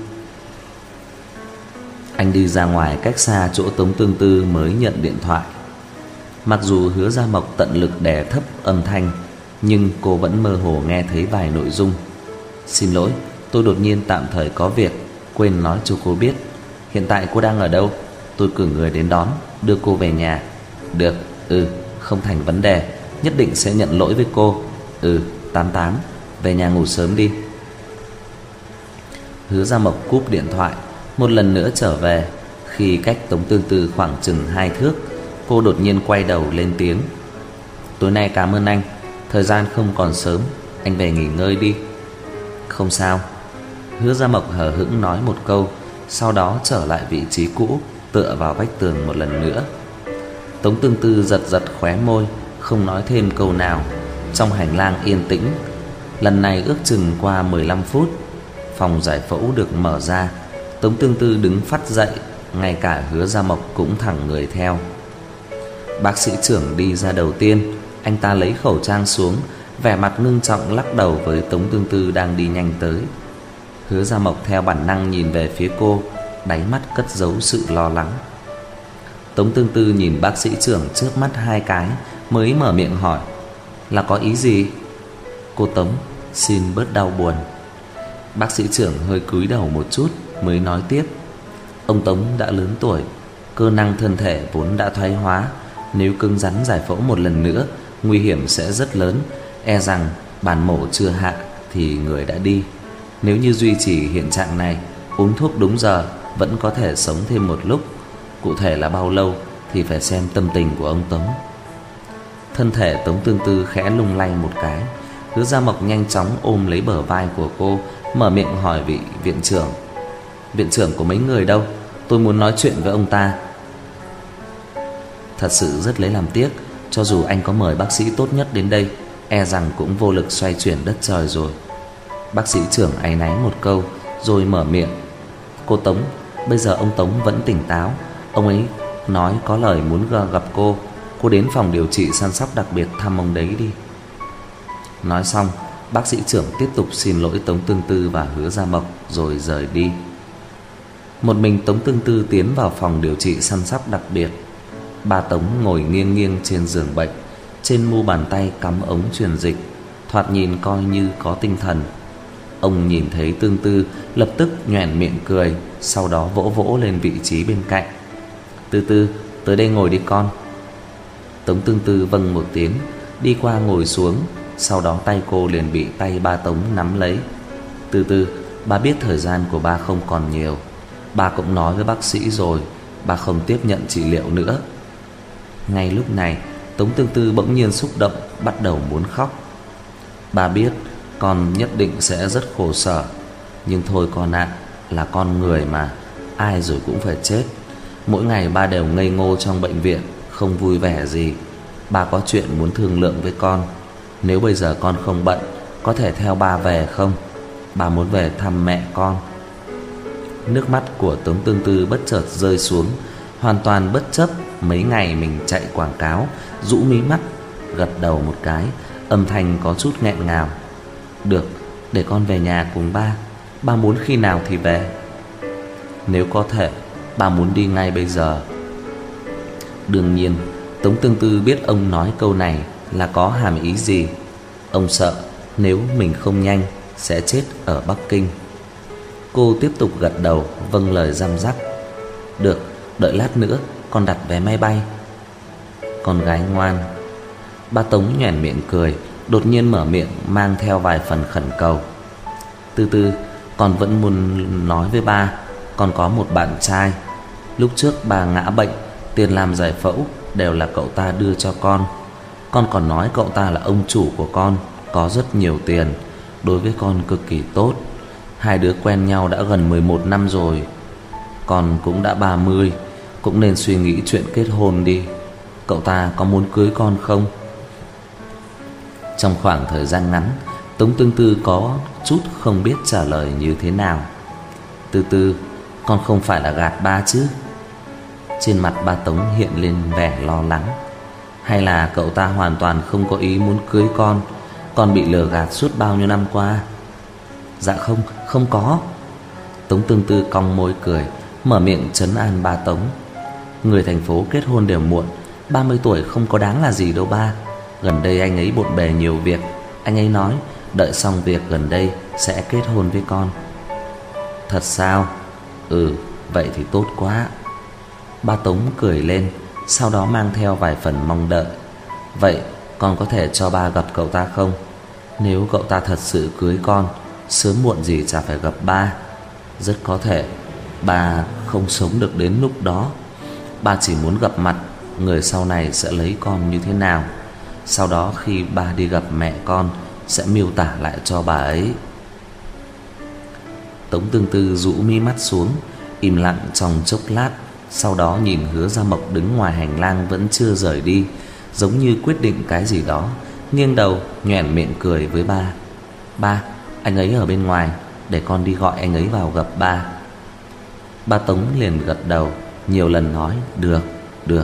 Anh đi ra ngoài cách xa chỗ Tống Tương Tư mới nhận điện thoại. Mặc dù Hứa Gia Mộc tận lực đè thấp âm thanh, nhưng cô vẫn mơ hồ nghe thấy vài nội dung. "Xin lỗi, tôi đột nhiên tạm thời có việc, quên nói cho cô biết. Hiện tại cô đang ở đâu? tôi cử người đến đón, đưa cô về nhà. Được, không thành vấn đề, nhất định sẽ nhận lỗi với cô. 88, về nhà ngủ sớm đi. Hứa Gia Mộc cúp điện thoại, một lần nữa trở về. Khi cách Tống Tương Tư khoảng chừng 2 thước, cô đột nhiên quay đầu lên tiếng. Tối nay cảm ơn anh, thời gian không còn sớm, anh về nghỉ ngơi đi. Không sao. Hứa Gia Mộc hờ hững nói một câu, sau đó trở lại vị trí cũ, tựa vào vách tường một lần nữa. Tống Tương Tư giật giật khóe môi, không nói thêm câu nào. Trong hành lang yên tĩnh. Lần này ước chừng qua 15 phút, phòng giải phẫu được mở ra. Tống Tương Tư đứng phắt dậy, ngay cả Hứa Gia Mộc cũng thẳng người theo. Bác sĩ trưởng đi ra đầu tiên. Anh ta lấy khẩu trang xuống, vẻ mặt ngưng trọng lắc đầu với Tống Tương Tư đang đi nhanh tới. Hứa Gia Mộc theo bản năng nhìn về phía cô, đáy mắt cất giấu sự lo lắng. Tống Tương Tư nhìn bác sĩ trưởng trước mắt 2 cái, mới mở miệng hỏi, là có ý gì? Cô Tống, xin bớt đau buồn. Bác sĩ trưởng hơi cúi đầu một chút, mới nói tiếp. Ông Tống đã lớn tuổi, cơ năng thân thể vốn đã thoái hóa. Nếu cứng rắn giải phẫu một lần nữa, nguy hiểm sẽ rất lớn. E rằng bàn mổ chưa hạ thì người đã đi. Nếu như duy trì hiện trạng này, uống thuốc đúng giờ, vẫn có thể sống thêm một lúc. Cụ thể là bao lâu thì phải xem tâm tình của ông Tống. Thân thể Tống Tương Tư khẽ lung lay một cái. Hứa Gia Mộc nhanh chóng ôm lấy bờ vai của cô, mở miệng hỏi vị viện trưởng. Viện trưởng của mấy người đâu? Tôi muốn nói chuyện với ông ta. Thật sự rất lấy làm tiếc, cho dù anh có mời bác sĩ tốt nhất đến đây, e rằng cũng vô lực xoay chuyển đất trời rồi. Bác sĩ trưởng áy náy một câu, rồi mở miệng. Cô Tống, bây giờ ông Tống vẫn tỉnh táo. Ông ấy nói có lời muốn gặp cô. Cô đến phòng điều trị săn sóc đặc biệt thăm ông đấy đi. Nói xong, bác sĩ trưởng tiếp tục xin lỗi Tống Tương Tư và Hứa Gia Mộc, rồi rời đi. Một mình Tống Tương Tư tiến vào phòng điều trị săn sóc đặc biệt. Bà Tống ngồi nghiêng nghiêng trên giường bệnh, trên mu bàn tay cắm ống truyền dịch, thoạt nhìn coi như có tinh thần. Ông nhìn thấy Tương Tư, lập tức nhoẻn miệng cười, sau đó vỗ vỗ lên vị trí bên cạnh. Tư Tư, tới đây ngồi đi con. Tống Tương Tư vâng một tiếng, đi qua ngồi xuống. Sau đó tay cô liền bị tay ba Tống nắm lấy. Tư Tư, ba biết thời gian của ba không còn nhiều. Ba cũng nói với bác sĩ rồi, ba không tiếp nhận trị liệu nữa. Ngay lúc này, Tống Tương Tư bỗng nhiên xúc động, bắt đầu muốn khóc. Ba biết con nhất định sẽ rất khổ sở, nhưng thôi con ạ, là con người mà, ai rồi cũng phải chết. Mỗi ngày ba đều ngây ngô trong bệnh viện, không vui vẻ gì. Ba có chuyện muốn thương lượng với con. Nếu bây giờ con không bận, có thể theo ba về không? Ba muốn về thăm mẹ con. Nước mắt của Tống Tương Tư bất chợt rơi xuống, hoàn toàn bất chấp mấy ngày mình chạy quảng cáo, rũ mí mắt, gật đầu một cái, âm thanh có chút nghẹn ngào. Được, để con về nhà cùng ba. Ba muốn khi nào thì về. Nếu có thể, ba muốn đi ngay bây giờ. Đương nhiên, Tống Tương Tư biết ông nói câu này là có hàm ý gì. Ông sợ nếu mình không nhanh sẽ chết ở Bắc Kinh. Cô tiếp tục gật đầu vâng lời răm rắp. Được, đợi lát nữa con đặt vé máy bay. Con gái ngoan. Ba Tống nhoẻn miệng cười, đột nhiên mở miệng mang theo vài phần khẩn cầu. Tư Tư, con vẫn muốn nói với ba, con có một bạn trai. Lúc trước ba ngã bệnh, tiền làm giải phẫu đều là cậu ta đưa cho con. Con còn nói cậu ta là ông chủ của con, có rất nhiều tiền, đối với con cực kỳ tốt. Hai đứa quen nhau đã gần 11 năm rồi. Con cũng đã 30, cũng nên suy nghĩ chuyện kết hôn đi. Cậu ta có muốn cưới con không? Trong khoảng thời gian ngắn, Tống Tương Tư có chút không biết trả lời như thế nào. Tư Tư, con không phải là gạt ba chứ? Trên mặt ba Tống hiện lên vẻ lo lắng. Hay là cậu ta hoàn toàn không có ý muốn cưới con bị lừa gạt suốt bao nhiêu năm qua? Dạ không có. Tống Tương Tư cong môi cười, mở miệng trấn an ba Tống. Người thành phố kết hôn đều muộn, 30 tuổi không có đáng là gì đâu ba. Gần đây anh ấy bộn bề nhiều việc. Anh ấy nói đợi xong việc gần đây sẽ kết hôn với con. Thật sao? Ừ, vậy thì tốt quá. Ba Tống cười lên, sau đó mang theo vài phần mong đợi. Vậy con có thể cho ba gặp cậu ta không? Nếu cậu ta thật sự cưới con, sớm muộn gì chả phải gặp ba. Rất có thể ba không sống được đến lúc đó. Ba chỉ muốn gặp mặt người sau này sẽ lấy con như thế nào. Sau đó khi ba đi gặp mẹ con sẽ miêu tả lại cho bà ấy. Tống Tương Tư rũ mi mắt xuống, im lặng trong chốc lát, sau đó nhìn Hứa Gia Mộc đứng ngoài hành lang vẫn chưa rời đi, giống như quyết định cái gì đó, nghiêng đầu nhoẻn miệng cười với ba. Ba, anh ấy ở bên ngoài, để con đi gọi anh ấy vào gặp ba. Ba Tống liền gật đầu, nhiều lần nói được, được.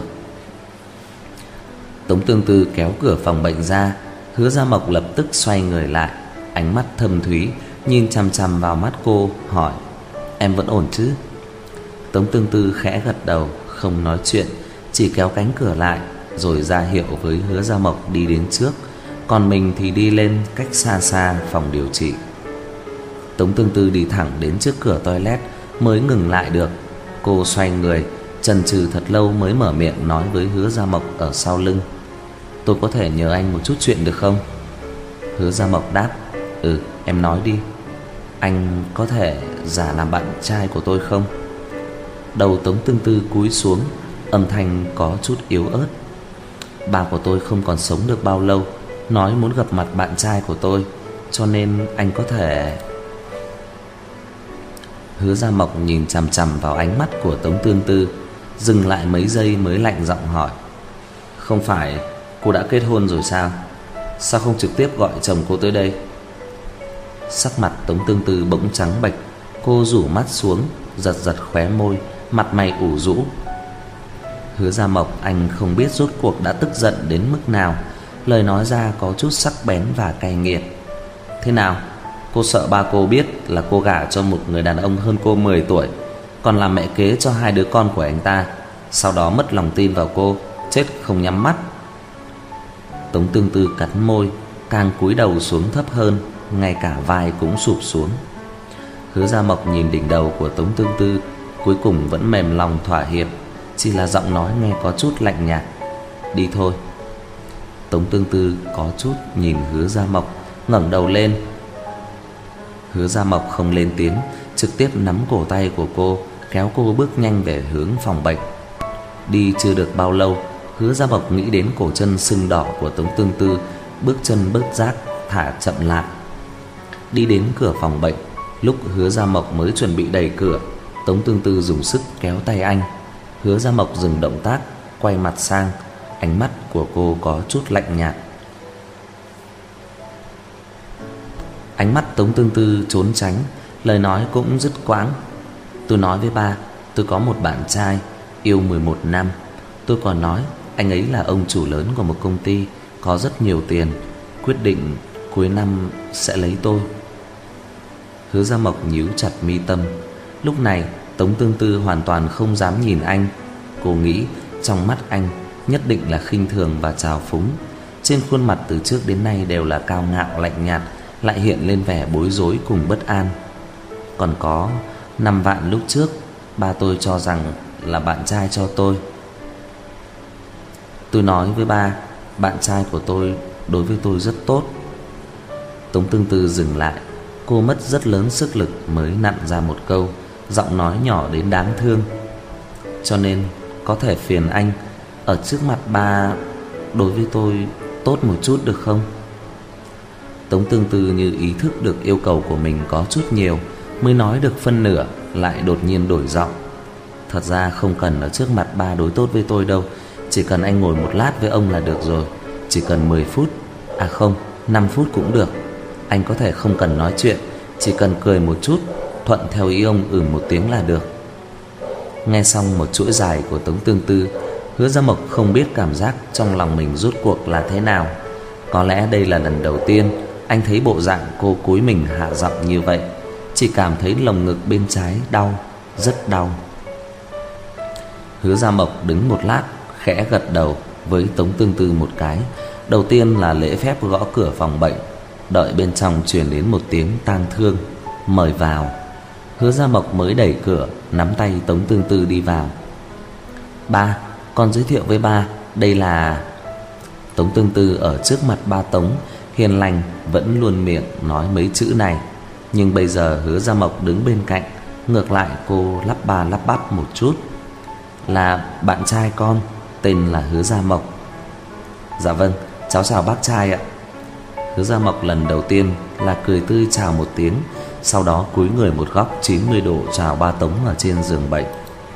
Tống Tương Tư kéo cửa phòng bệnh ra. Hứa Gia Mộc lập tức xoay người lại, ánh mắt thâm thúy nhìn chằm chằm vào mắt cô, hỏi: Em vẫn ổn chứ? Tống Tương Tư khẽ gật đầu, không nói chuyện, chỉ kéo cánh cửa lại, rồi ra hiệu với Hứa Gia Mộc đi đến trước, còn mình thì đi lên cách xa xa phòng điều trị. Tống Tương Tư đi thẳng đến trước cửa toilet mới ngừng lại được. Cô xoay người, chần chừ thật lâu mới mở miệng nói với Hứa Gia Mộc ở sau lưng: Tôi có thể nhờ anh một chút chuyện được không? Hứa Gia Mộc đáp: Ừ, em nói đi. Anh có thể giả làm bạn trai của tôi không? Đầu Tống Tương Tư cúi xuống, âm thanh có chút yếu ớt. Ba của tôi không còn sống được bao lâu, nói muốn gặp mặt bạn trai của tôi, cho nên anh có thể... Hứa Gia Mộc nhìn chằm chằm vào ánh mắt của Tống Tương Tư, dừng lại mấy giây mới lạnh giọng hỏi: Không phải cô đã kết hôn rồi sao? Sao không trực tiếp gọi chồng cô tới đây? Sắc mặt Tống Tương Tư bỗng trắng bệch, cô rủ mắt xuống, giật giật khóe môi, mặt mày ủ rũ. Hứa Gia Mộc anh không biết rốt cuộc đã tức giận đến mức nào, lời nói ra có chút sắc bén và cay nghiệt. Thế nào? Cô sợ ba cô biết là cô gả cho một người đàn ông hơn cô 10 tuổi, còn làm mẹ kế cho 2 đứa con của anh ta, sau đó mất lòng tin vào cô, chết không nhắm mắt. Tống Tương Tư cắn môi, càng cúi đầu xuống thấp hơn, ngay cả vai cũng sụp xuống. Hứa Gia Mộc nhìn đỉnh đầu của Tống Tương Tư, cuối cùng vẫn mềm lòng thỏa hiệp, chỉ là giọng nói nghe có chút lạnh nhạt: Đi thôi. Tống Tương Tư có chút nhìn Hứa Gia Mộc, ngẩng đầu lên. Hứa Gia Mộc không lên tiếng, trực tiếp nắm cổ tay của cô, kéo cô bước nhanh về hướng phòng bệnh. Đi chưa được bao lâu, Hứa Gia Mộc nghĩ đến cổ chân sưng đỏ của Tống Tương Tư, bước chân bất giác thả chậm lại. Đi đến cửa phòng bệnh, lúc Hứa Gia Mộc mới chuẩn bị đẩy cửa, Tống Tương Tư dùng sức kéo tay anh. Hứa Gia Mộc dừng động tác, quay mặt sang, ánh mắt của cô có chút lạnh nhạt. Ánh mắt Tống Tương Tư trốn tránh, lời nói cũng dứt quãng. Tôi nói với ba, tôi có một bạn trai, yêu 11 năm. Tôi còn nói anh ấy là ông chủ lớn của một công ty, có rất nhiều tiền, quyết định cuối năm sẽ lấy tôi. Hứa Gia Mộc nhíu chặt mi tâm. Lúc này Tống Tương Tư hoàn toàn không dám nhìn anh. Cô nghĩ trong mắt anh nhất định là khinh thường và trào phúng. Trên khuôn mặt từ trước đến nay đều là cao ngạo lạnh nhạt, lại hiện lên vẻ bối rối cùng bất an. Còn có 5 vạn lúc trước ba tôi cho rằng là bạn trai cho tôi. Tôi nói với ba, bạn trai của tôi đối với tôi rất tốt. Tống Tương Tư dừng lại, cô mất rất lớn sức lực mới nặn ra một câu, giọng nói nhỏ đến đáng thương: Cho nên có thể phiền anh ở trước mặt ba đối với tôi tốt một chút được không? Tống Tương Tư như ý thức được yêu cầu của mình có chút nhiều, mới nói được phân nửa lại đột nhiên đổi giọng: Thật ra không cần ở trước mặt ba đối tốt với tôi đâu, chỉ cần anh ngồi một lát với ông là được rồi. Chỉ cần 10 phút, à không, 5 phút cũng được. Anh có thể không cần nói chuyện, chỉ cần cười một chút, thuận theo ý ông một tiếng là được. Nghe xong một chuỗi dài của Tống Tương Tư, Hứa Gia Mộc không biết cảm giác trong lòng mình rốt cuộc là thế nào. Có lẽ đây là lần đầu tiên anh thấy bộ dạng cô cúi mình hạ giọng như vậy, chỉ cảm thấy lồng ngực bên trái đau, rất đau. Hứa Gia Mộc đứng một lát, khẽ gật đầu với Tống Tương Tư một cái. Đầu tiên là lễ phép gõ cửa phòng bệnh, đợi bên trong truyền đến một tiếng tang thương: Mời vào. Hứa Gia Mộc mới đẩy cửa, nắm tay Tống Tương Tư đi vào. Ba, con giới thiệu với ba, đây là... Tống Tương Tư ở trước mặt ba Tống hiền lành, vẫn luôn miệng nói mấy chữ này. Nhưng bây giờ Hứa Gia Mộc đứng bên cạnh, ngược lại cô lắp ba lắp bắp một chút. Là bạn trai con, tên là Hứa Gia Mộc. Dạ vâng, cháu chào bác trai ạ. Hứa Gia Mộc lần đầu tiên là cười tươi chào một tiếng, sau đó cúi người một góc 90 độ chào ba Tống ở trên giường bệnh.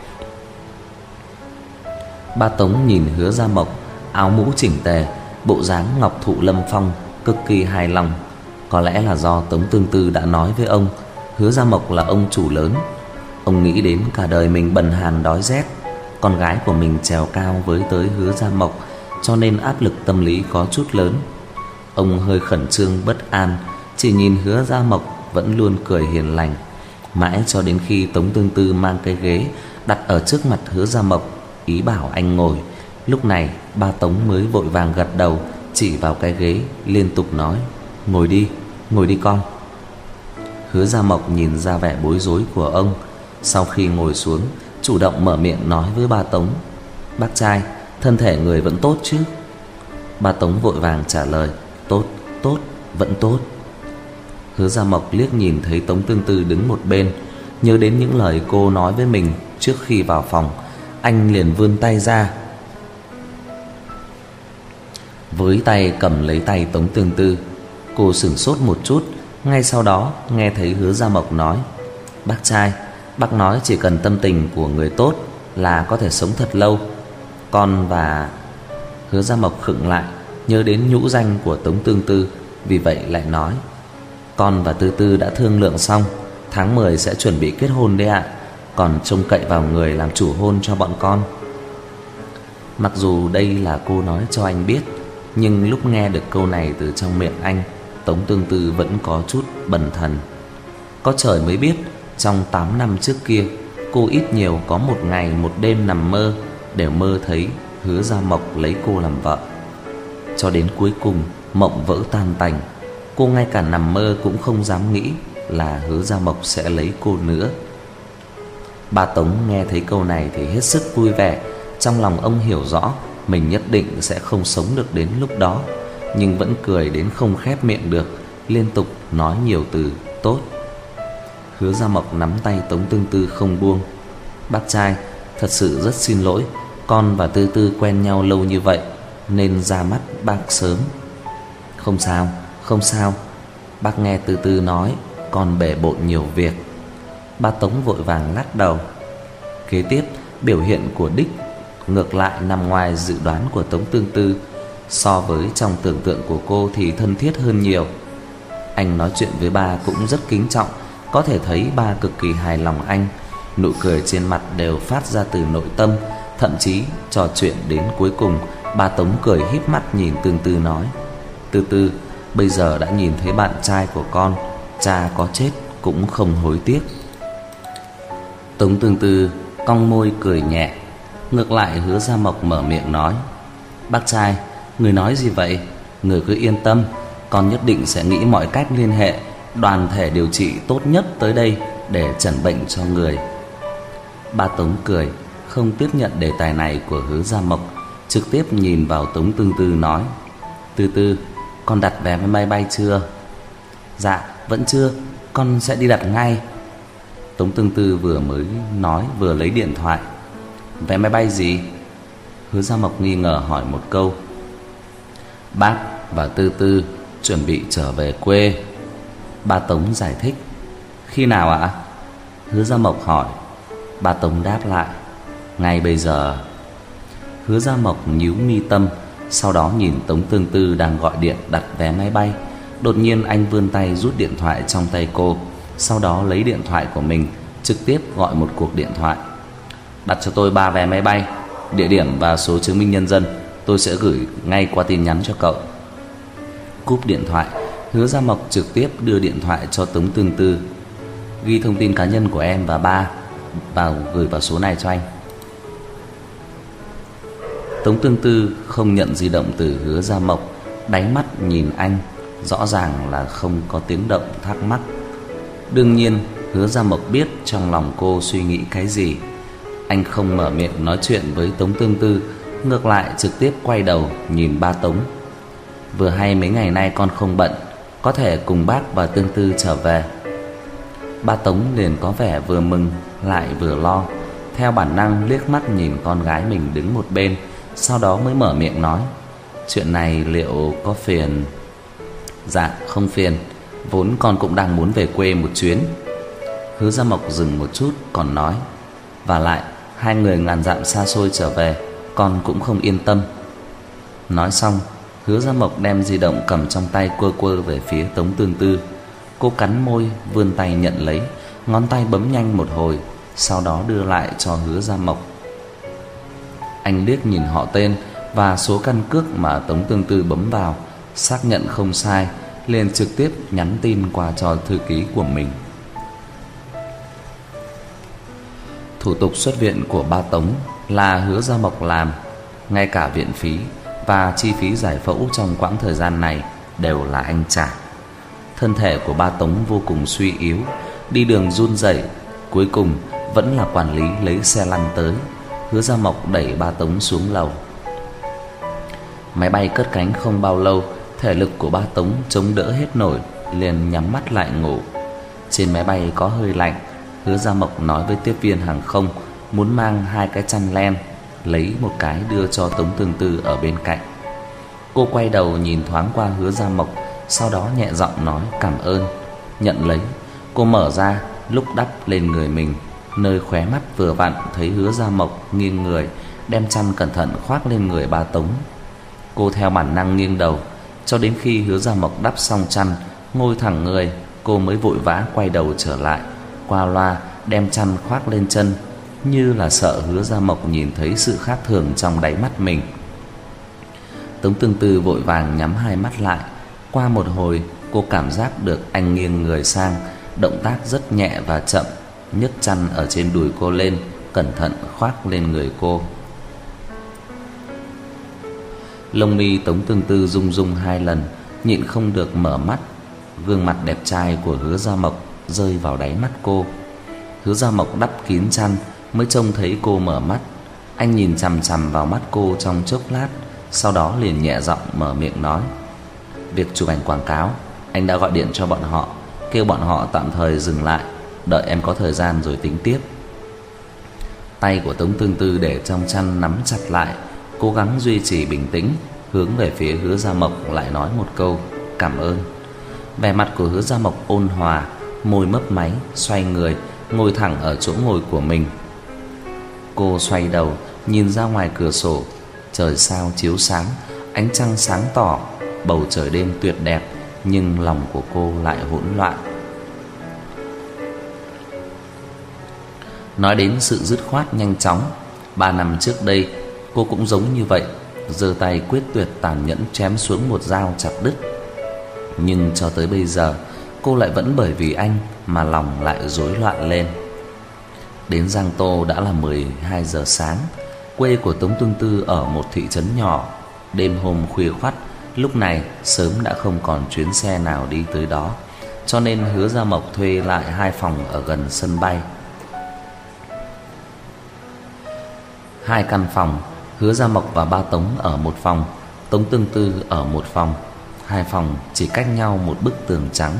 Ba Tống nhìn Hứa Gia Mộc, áo mũ chỉnh tề, bộ dáng ngọc thụ lâm phong, cực kỳ hài lòng. Có lẽ là do Tống Tương Tư đã nói với ông, Hứa Gia Mộc là ông chủ lớn. Ông nghĩ đến cả đời mình bần hàn đói rét, con gái của mình trèo cao với tới Hứa Gia Mộc, cho nên áp lực tâm lý có chút lớn. Ông hơi khẩn trương bất an, chỉ nhìn Hứa Gia Mộc vẫn luôn cười hiền lành. Mãi cho đến khi Tống Tương Tư mang cái ghế đặt ở trước mặt Hứa Gia Mộc, ý bảo anh ngồi. Lúc này ba Tống mới vội vàng gật đầu, chỉ vào cái ghế liên tục nói, ngồi đi con. Hứa Gia Mộc nhìn ra vẻ bối rối của ông. Sau khi ngồi xuống, chủ động mở miệng nói với ba Tống, bác trai, thân thể người vẫn tốt chứ? Ba Tống vội vàng trả lời, tốt, vẫn tốt. Hứa Gia Mộc liếc nhìn thấy Tống Tương Tư đứng một bên, nhớ đến những lời cô nói với mình trước khi vào phòng. Anh liền vươn tay ra, với tay cầm lấy tay Tống Tương Tư. Cô sửng sốt một chút, ngay sau đó nghe thấy Hứa Gia Mộc nói, bác trai, bác nói chỉ cần tâm tình của người tốt là có thể sống thật lâu. Con và... Hứa Gia Mộc khựng lại, nhớ đến nhũ danh của Tống Tương Tư, vì vậy lại nói, con và Tư Tư đã thương lượng xong, tháng 10 sẽ chuẩn bị kết hôn đấy ạ. Còn trông cậy vào người làm chủ hôn cho bọn con. Mặc dù đây là cô nói cho anh biết, nhưng lúc nghe được câu này từ trong miệng anh, Tống Tương Tư vẫn có chút bần thần. Có trời mới biết, trong 8 năm trước kia, cô ít nhiều có một ngày một đêm nằm mơ, đều mơ thấy Hứa Gia Mộc lấy cô làm vợ. Cho đến cuối cùng mộng vỡ tan tành, cô ngay cả nằm mơ cũng không dám nghĩ là Hứa Gia Mộc sẽ lấy cô nữa. Ba Tống nghe thấy câu này thì hết sức vui vẻ. Trong lòng ông hiểu rõ mình nhất định sẽ không sống được đến lúc đó, nhưng vẫn cười đến không khép miệng được, liên tục nói nhiều từ tốt. Hứa Gia Mộc nắm tay Tống Tương Tư không buông. Bác trai, thật sự rất xin lỗi, con và Tư Tư quen nhau lâu như vậy nên ra mắt bác sớm. Không sao, bác nghe Tư Tư nói con bể bộn nhiều việc. Ba Tống vội vàng lắc đầu. Kế tiếp, biểu hiện của Đích ngược lại nằm ngoài dự đoán của Tống Tương Tư. So với trong tưởng tượng của cô thì thân thiết hơn nhiều. Anh nói chuyện với ba cũng rất kính trọng, có thể thấy ba cực kỳ hài lòng anh. Nụ cười trên mặt đều phát ra từ nội tâm. Thậm chí trò chuyện đến cuối cùng, ba Tống cười híp mắt nhìn Tương Tư nói, Tư Tư, bây giờ đã nhìn thấy bạn trai của con, cha có chết cũng không hối tiếc. Tống Tương Tư cong môi cười nhẹ. Ngược lại Hứa Gia Mộc mở miệng nói, bác trai, người nói gì vậy? Người cứ yên tâm, con nhất định sẽ nghĩ mọi cách liên hệ đoàn thể điều trị tốt nhất tới đây để chẩn bệnh cho người. Ba Tống cười, không tiếp nhận đề tài này của Hứa Gia Mộc, trực tiếp nhìn vào Tống Tương Tư nói, Tư Tư, con đặt vé máy bay chưa? Dạ, vẫn chưa, con sẽ đi đặt ngay. Tống Tương Tư vừa mới nói vừa lấy điện thoại. Vé máy bay gì? Hứa Gia Mộc nghi ngờ hỏi một câu. Bác và Tư Tư chuẩn bị trở về quê. Ba Tống giải thích. Khi nào ạ? Hứa Gia Mộc hỏi. Ba Tống đáp lại, ngay bây giờ. Hứa Gia Mộc nhíu mi tâm, sau đó nhìn Tống Tương Tư đang gọi điện đặt vé máy bay. Đột nhiên anh vươn tay rút điện thoại trong tay cô, sau đó lấy điện thoại của mình trực tiếp gọi một cuộc điện thoại. Đặt cho tôi 3 vé máy bay, địa điểm và số chứng minh nhân dân tôi sẽ gửi ngay qua tin nhắn cho cậu. Cúp điện thoại, Hứa Gia Mộc trực tiếp đưa điện thoại cho Tống Tương Tư. Ghi thông tin cá nhân của em và ba vào, gửi vào số này cho anh. Tống Tương Tư không nhận di động từ Hứa Gia Mộc, đáy mắt nhìn anh, rõ ràng là không có tiếng động thắc mắc. Đương nhiên Hứa Gia Mộc biết trong lòng cô suy nghĩ cái gì. Anh không mở miệng nói chuyện với Tống Tương Tư, ngược lại trực tiếp quay đầu nhìn ba Tống. Vừa hay mấy ngày nay con không bận, có thể cùng bác và Tương Tư trở về. Ba Tống liền có vẻ vừa mừng lại vừa lo, theo bản năng liếc mắt nhìn con gái mình đứng một bên, sau đó mới mở miệng nói: chuyện này liệu có phiền? Dạ không phiền, vốn con cũng đang muốn về quê một chuyến. Hứa Gia Mộc dừng một chút còn nói: và lại hai người ngàn dặm xa xôi trở về, con cũng không yên tâm. Nói xong, Hứa Gia Mộc đem di động cầm trong tay quơ quơ về phía Tống Tương Tư. Cô cắn môi, vươn tay nhận lấy, ngón tay bấm nhanh một hồi, sau đó đưa lại cho Hứa Gia Mộc. Anh liếc nhìn họ tên và số căn cước mà Tống Tương Tư bấm vào, xác nhận không sai, liền trực tiếp nhắn tin qua cho thư ký của mình. Thủ tục xuất viện của ba Tống là Hứa Gia Mộc làm, ngay cả viện phí và chi phí giải phẫu trong quãng thời gian này đều là anh trả. Thân thể của ba Tống vô cùng suy yếu, đi đường run rẩy, cuối cùng vẫn là quản lý lấy xe lăn tới. Hứa Gia Mộc đẩy ba Tống xuống lầu. Máy bay cất cánh không bao lâu, thể lực của ba Tống chống đỡ hết nổi, liền nhắm mắt lại ngủ. Trên máy bay có hơi lạnh, Hứa Gia Mộc nói với tiếp viên hàng không muốn mang 2 cái chăn len, lấy một cái đưa cho Tống Tương Tư ở bên cạnh. Cô quay đầu nhìn thoáng qua Hứa Gia Mộc, sau đó nhẹ giọng nói cảm ơn. Nhận lấy, cô mở ra lúc đắp lên người mình, nơi khóe mắt vừa vặn thấy Hứa Gia Mộc nghiêng người, đem chăn cẩn thận khoác lên người ba Tống. Cô theo bản năng nghiêng đầu, cho đến khi Hứa Gia Mộc đắp xong chăn, ngồi thẳng người, cô mới vội vã quay đầu trở lại, qua loa đem chăn khoác lên chân, như là sợ Hứa Gia Mộc nhìn thấy sự khác thường trong đáy mắt mình. Tống Tương Tư vội vàng nhắm hai mắt lại. Qua một hồi, cô cảm giác được anh nghiêng người sang, động tác rất nhẹ và chậm, nhấc chăn ở trên đùi cô lên, cẩn thận khoác lên người cô. Lông mi Tống Tương Tư rung rung 2 lần, nhịn không được mở mắt. Gương mặt đẹp trai của Hứa Gia Mộc rơi vào đáy mắt cô. Hứa Gia Mộc đắp kín chăn mới trông thấy cô mở mắt. Anh nhìn chằm chằm vào mắt cô trong chốc lát, sau đó liền nhẹ giọng mở miệng nói: việc chụp ảnh quảng cáo, anh đã gọi điện cho bọn họ, kêu bọn họ tạm thời dừng lại, đợi em có thời gian rồi tính tiếp. Tay của Tống Tương Tư để trong chăn nắm chặt lại, cố gắng duy trì bình tĩnh, hướng về phía Hứa Gia Mộc lại nói một câu cảm ơn. Vẻ mặt của Hứa Gia Mộc ôn hòa, môi mấp máy, xoay người, ngồi thẳng ở chỗ ngồi của mình. Cô xoay đầu, nhìn ra ngoài cửa sổ, trời sao chiếu sáng, ánh trăng sáng tỏ, bầu trời đêm tuyệt đẹp, nhưng lòng của cô lại hỗn loạn. Nói đến sự dứt khoát nhanh chóng, 3 năm trước đây cô cũng giống như vậy, giơ tay quyết tuyệt tàn nhẫn chém xuống một dao chặt đứt. Nhưng cho tới bây giờ, cô lại vẫn bởi vì anh mà lòng lại rối loạn lên. Đến Giang Tô đã là 12 giờ sáng. Quê của Tống Tương Tư ở một thị trấn nhỏ. Đêm hôm khuya khoắt, lúc này sớm đã không còn chuyến xe nào đi tới đó, cho nên Hứa Gia Mộc thuê lại 2 phòng ở gần sân bay. 2 căn phòng, Hứa Gia Mộc và ba Tống ở một phòng, Tống Tương Tư ở một phòng. 2 phòng chỉ cách nhau một bức tường trắng.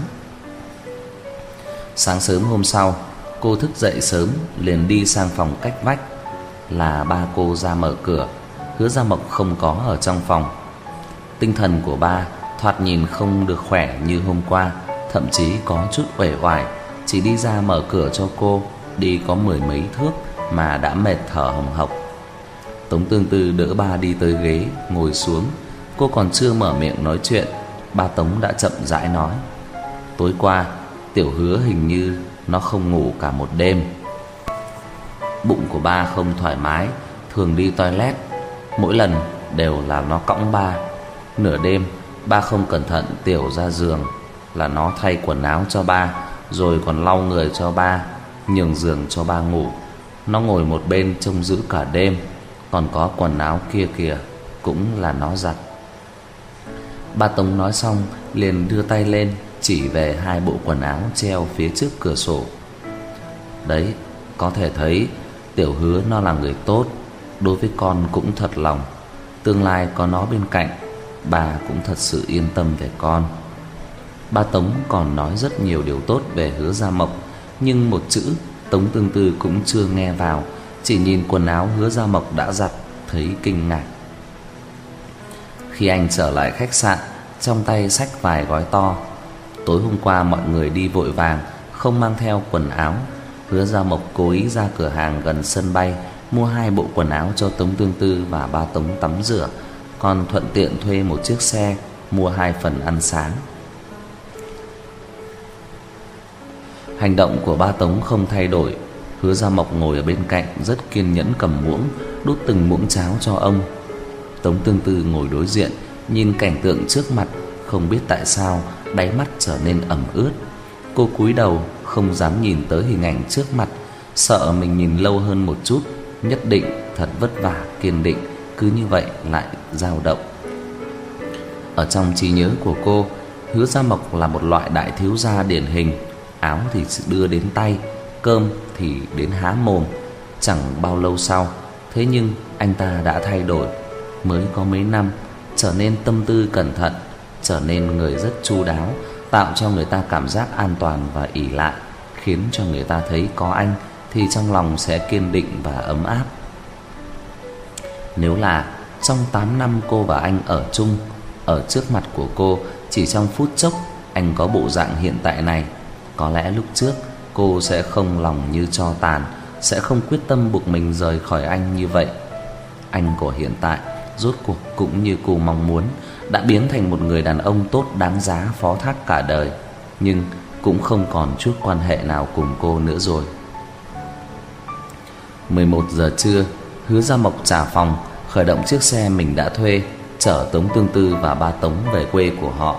Sáng sớm hôm sau, cô thức dậy sớm liền đi sang phòng cách vách. Là ba cô ra mở cửa, Hứa Gia Mộc không có ở trong phòng. Tinh thần của ba thoạt nhìn không được khỏe như hôm qua, thậm chí có chút uể oải, chỉ đi ra mở cửa cho cô, đi có 10 mấy thước mà đã mệt thở hồng hộc. Tống Tương Tư đỡ ba đi tới ghế, ngồi xuống. Cô còn chưa mở miệng nói chuyện, ba Tống đã chậm rãi nói: tối qua Tiểu Hứa hình như nó không ngủ cả một đêm. Bụng của ba không thoải mái, thường đi toilet, mỗi lần đều là nó cõng ba. Nửa đêm ba không cẩn thận tiểu ra giường là nó thay quần áo cho ba, rồi còn lau người cho ba, nhường giường cho ba ngủ. Nó ngồi một bên trông giữ cả đêm. Còn có quần áo kia kìa, cũng là nó giặt. Ba Tống nói xong liền đưa tay lên chỉ về 2 bộ quần áo treo phía trước cửa sổ. Đấy, có thể thấy Tiểu Hứa nó là người tốt, đối với con cũng thật lòng. Tương lai có nó bên cạnh, bà cũng thật sự yên tâm về con. Ba Tống còn nói rất nhiều điều tốt về Hứa Gia Mộc, nhưng một chữ Tống Tương Tư cũng chưa nghe vào, chỉ nhìn quần áo Hứa Gia Mộc đã giặt thấy kinh ngạc. Khi anh trở lại khách sạn, trong tay xách vài gói to. Tối hôm qua mọi người đi vội vàng, không mang theo quần áo. Hứa Gia Mộc cố ý ra cửa hàng gần sân bay mua 2 bộ quần áo cho Tống Tương Tư và ba Tống tắm rửa, còn thuận tiện thuê một chiếc xe mua 2 phần ăn sáng. Hành động của ba Tống không thay đổi. Hứa Gia Mộc ngồi ở bên cạnh rất kiên nhẫn cầm muỗng đút từng muỗng cháo cho ông. Tống Tương Tư ngồi đối diện, nhìn cảnh tượng trước mặt, không biết tại sao đáy mắt trở nên ẩm ướt. Cô cúi đầu không dám nhìn tới hình ảnh trước mặt, sợ mình nhìn lâu hơn một chút, nhất định thật vất vả kiên định, cứ như vậy lại dao động. Ở trong trí nhớ của cô, Hứa Gia Mộc là một loại đại thiếu gia điển hình, áo thì đưa đến tay, cơm thì đến há mồm. Chẳng bao lâu sau, thế nhưng anh ta đã thay đổi. Mới có mấy năm, trở nên tâm tư cẩn thận, trở nên người rất chu đáo, tạo cho người ta cảm giác an toàn và ỷ lại, khiến cho người ta thấy có anh thì trong lòng sẽ kiên định và ấm áp. Nếu là trong 8 năm cô và anh ở chung, ở trước mặt của cô, chỉ trong phút chốc anh có bộ dạng hiện tại này, có lẽ lúc trước cô sẽ không lòng như tro tàn, sẽ không quyết tâm buộc mình rời khỏi anh như vậy. Anh của hiện tại rốt cuộc cũng như cô mong muốn, đã biến thành một người đàn ông tốt đáng giá phó thác cả đời, nhưng cũng không còn chút quan hệ nào cùng cô nữa rồi. 11 giờ trưa, Hứa Gia Mộc trả phòng, khởi động chiếc xe mình đã thuê, chở Tống Tương Tư và ba Tống về quê của họ.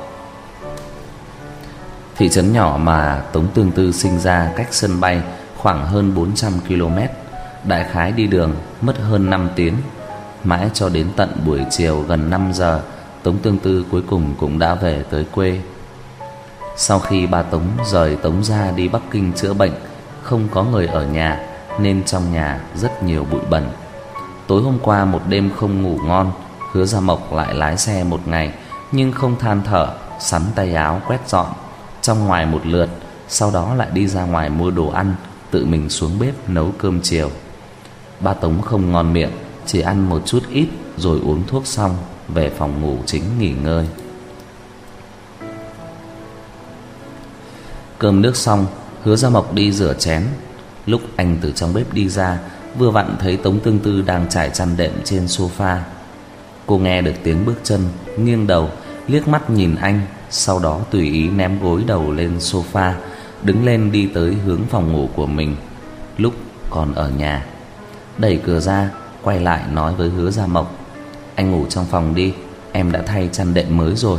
Thị trấn nhỏ mà Tống Tương Tư sinh ra cách sân bay khoảng hơn 400 km, đại khái đi đường mất hơn 5 tiếng. Mãi cho đến tận buổi chiều gần 5 giờ, Tống Tương Tư cuối cùng cũng đã về tới quê. Sau khi ba Tống rời Tống gia đi Bắc Kinh chữa bệnh, không có người ở nhà nên trong nhà rất nhiều bụi bẩn. Tối hôm qua một đêm không ngủ ngon, Hứa Gia Mộc lại lái xe một ngày, nhưng không than thở, sắn tay áo quét dọn trong ngoài một lượt, sau đó lại đi ra ngoài mua đồ ăn, tự mình xuống bếp nấu cơm chiều. Ba Tống không ngon miệng, chỉ ăn một chút ít rồi uống thuốc xong về phòng ngủ chính nghỉ ngơi. Cơm nước xong, Hứa Gia Mộc đi rửa chén. Lúc anh từ trong bếp đi ra, vừa vặn thấy Tống Tương Tư đang trải chăn đệm trên sofa. Cô nghe được tiếng bước chân, nghiêng đầu liếc mắt nhìn anh, sau đó tùy ý ném gối đầu lên sofa, đứng lên đi tới hướng phòng ngủ của mình. Lúc còn ở nhà, đẩy cửa ra, quay lại nói với Hứa Gia Mộc: "Anh ngủ trong phòng đi, em đã thay chăn đệm mới rồi."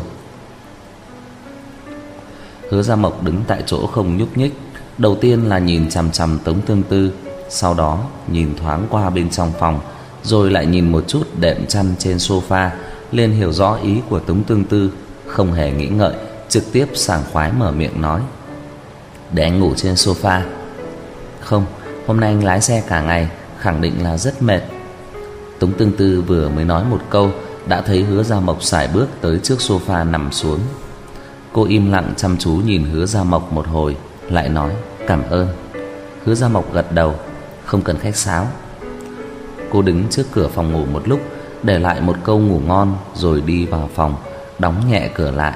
Hứa Gia Mộc đứng tại chỗ không nhúc nhích, đầu tiên là nhìn chằm chằm Tống Tương Tư, sau đó nhìn thoáng qua bên trong phòng, rồi lại nhìn một chút đệm chăn trên sofa, liền hiểu rõ ý của Tống Tương Tư, không hề nghĩ ngợi, trực tiếp sảng khoái mở miệng nói: "Để anh ngủ trên sofa." "Không, hôm nay anh lái xe cả ngày, khẳng định là rất mệt." Tống Tương Tư vừa mới nói một câu, đã thấy Hứa Gia Mộc sải bước tới trước sofa nằm xuống. Cô im lặng chăm chú nhìn Hứa Gia Mộc một hồi, lại nói: "Cảm ơn." Hứa Gia Mộc gật đầu: "Không cần khách sáo." Cô đứng trước cửa phòng ngủ một lúc, để lại một câu ngủ ngon rồi đi vào phòng, đóng nhẹ cửa lại.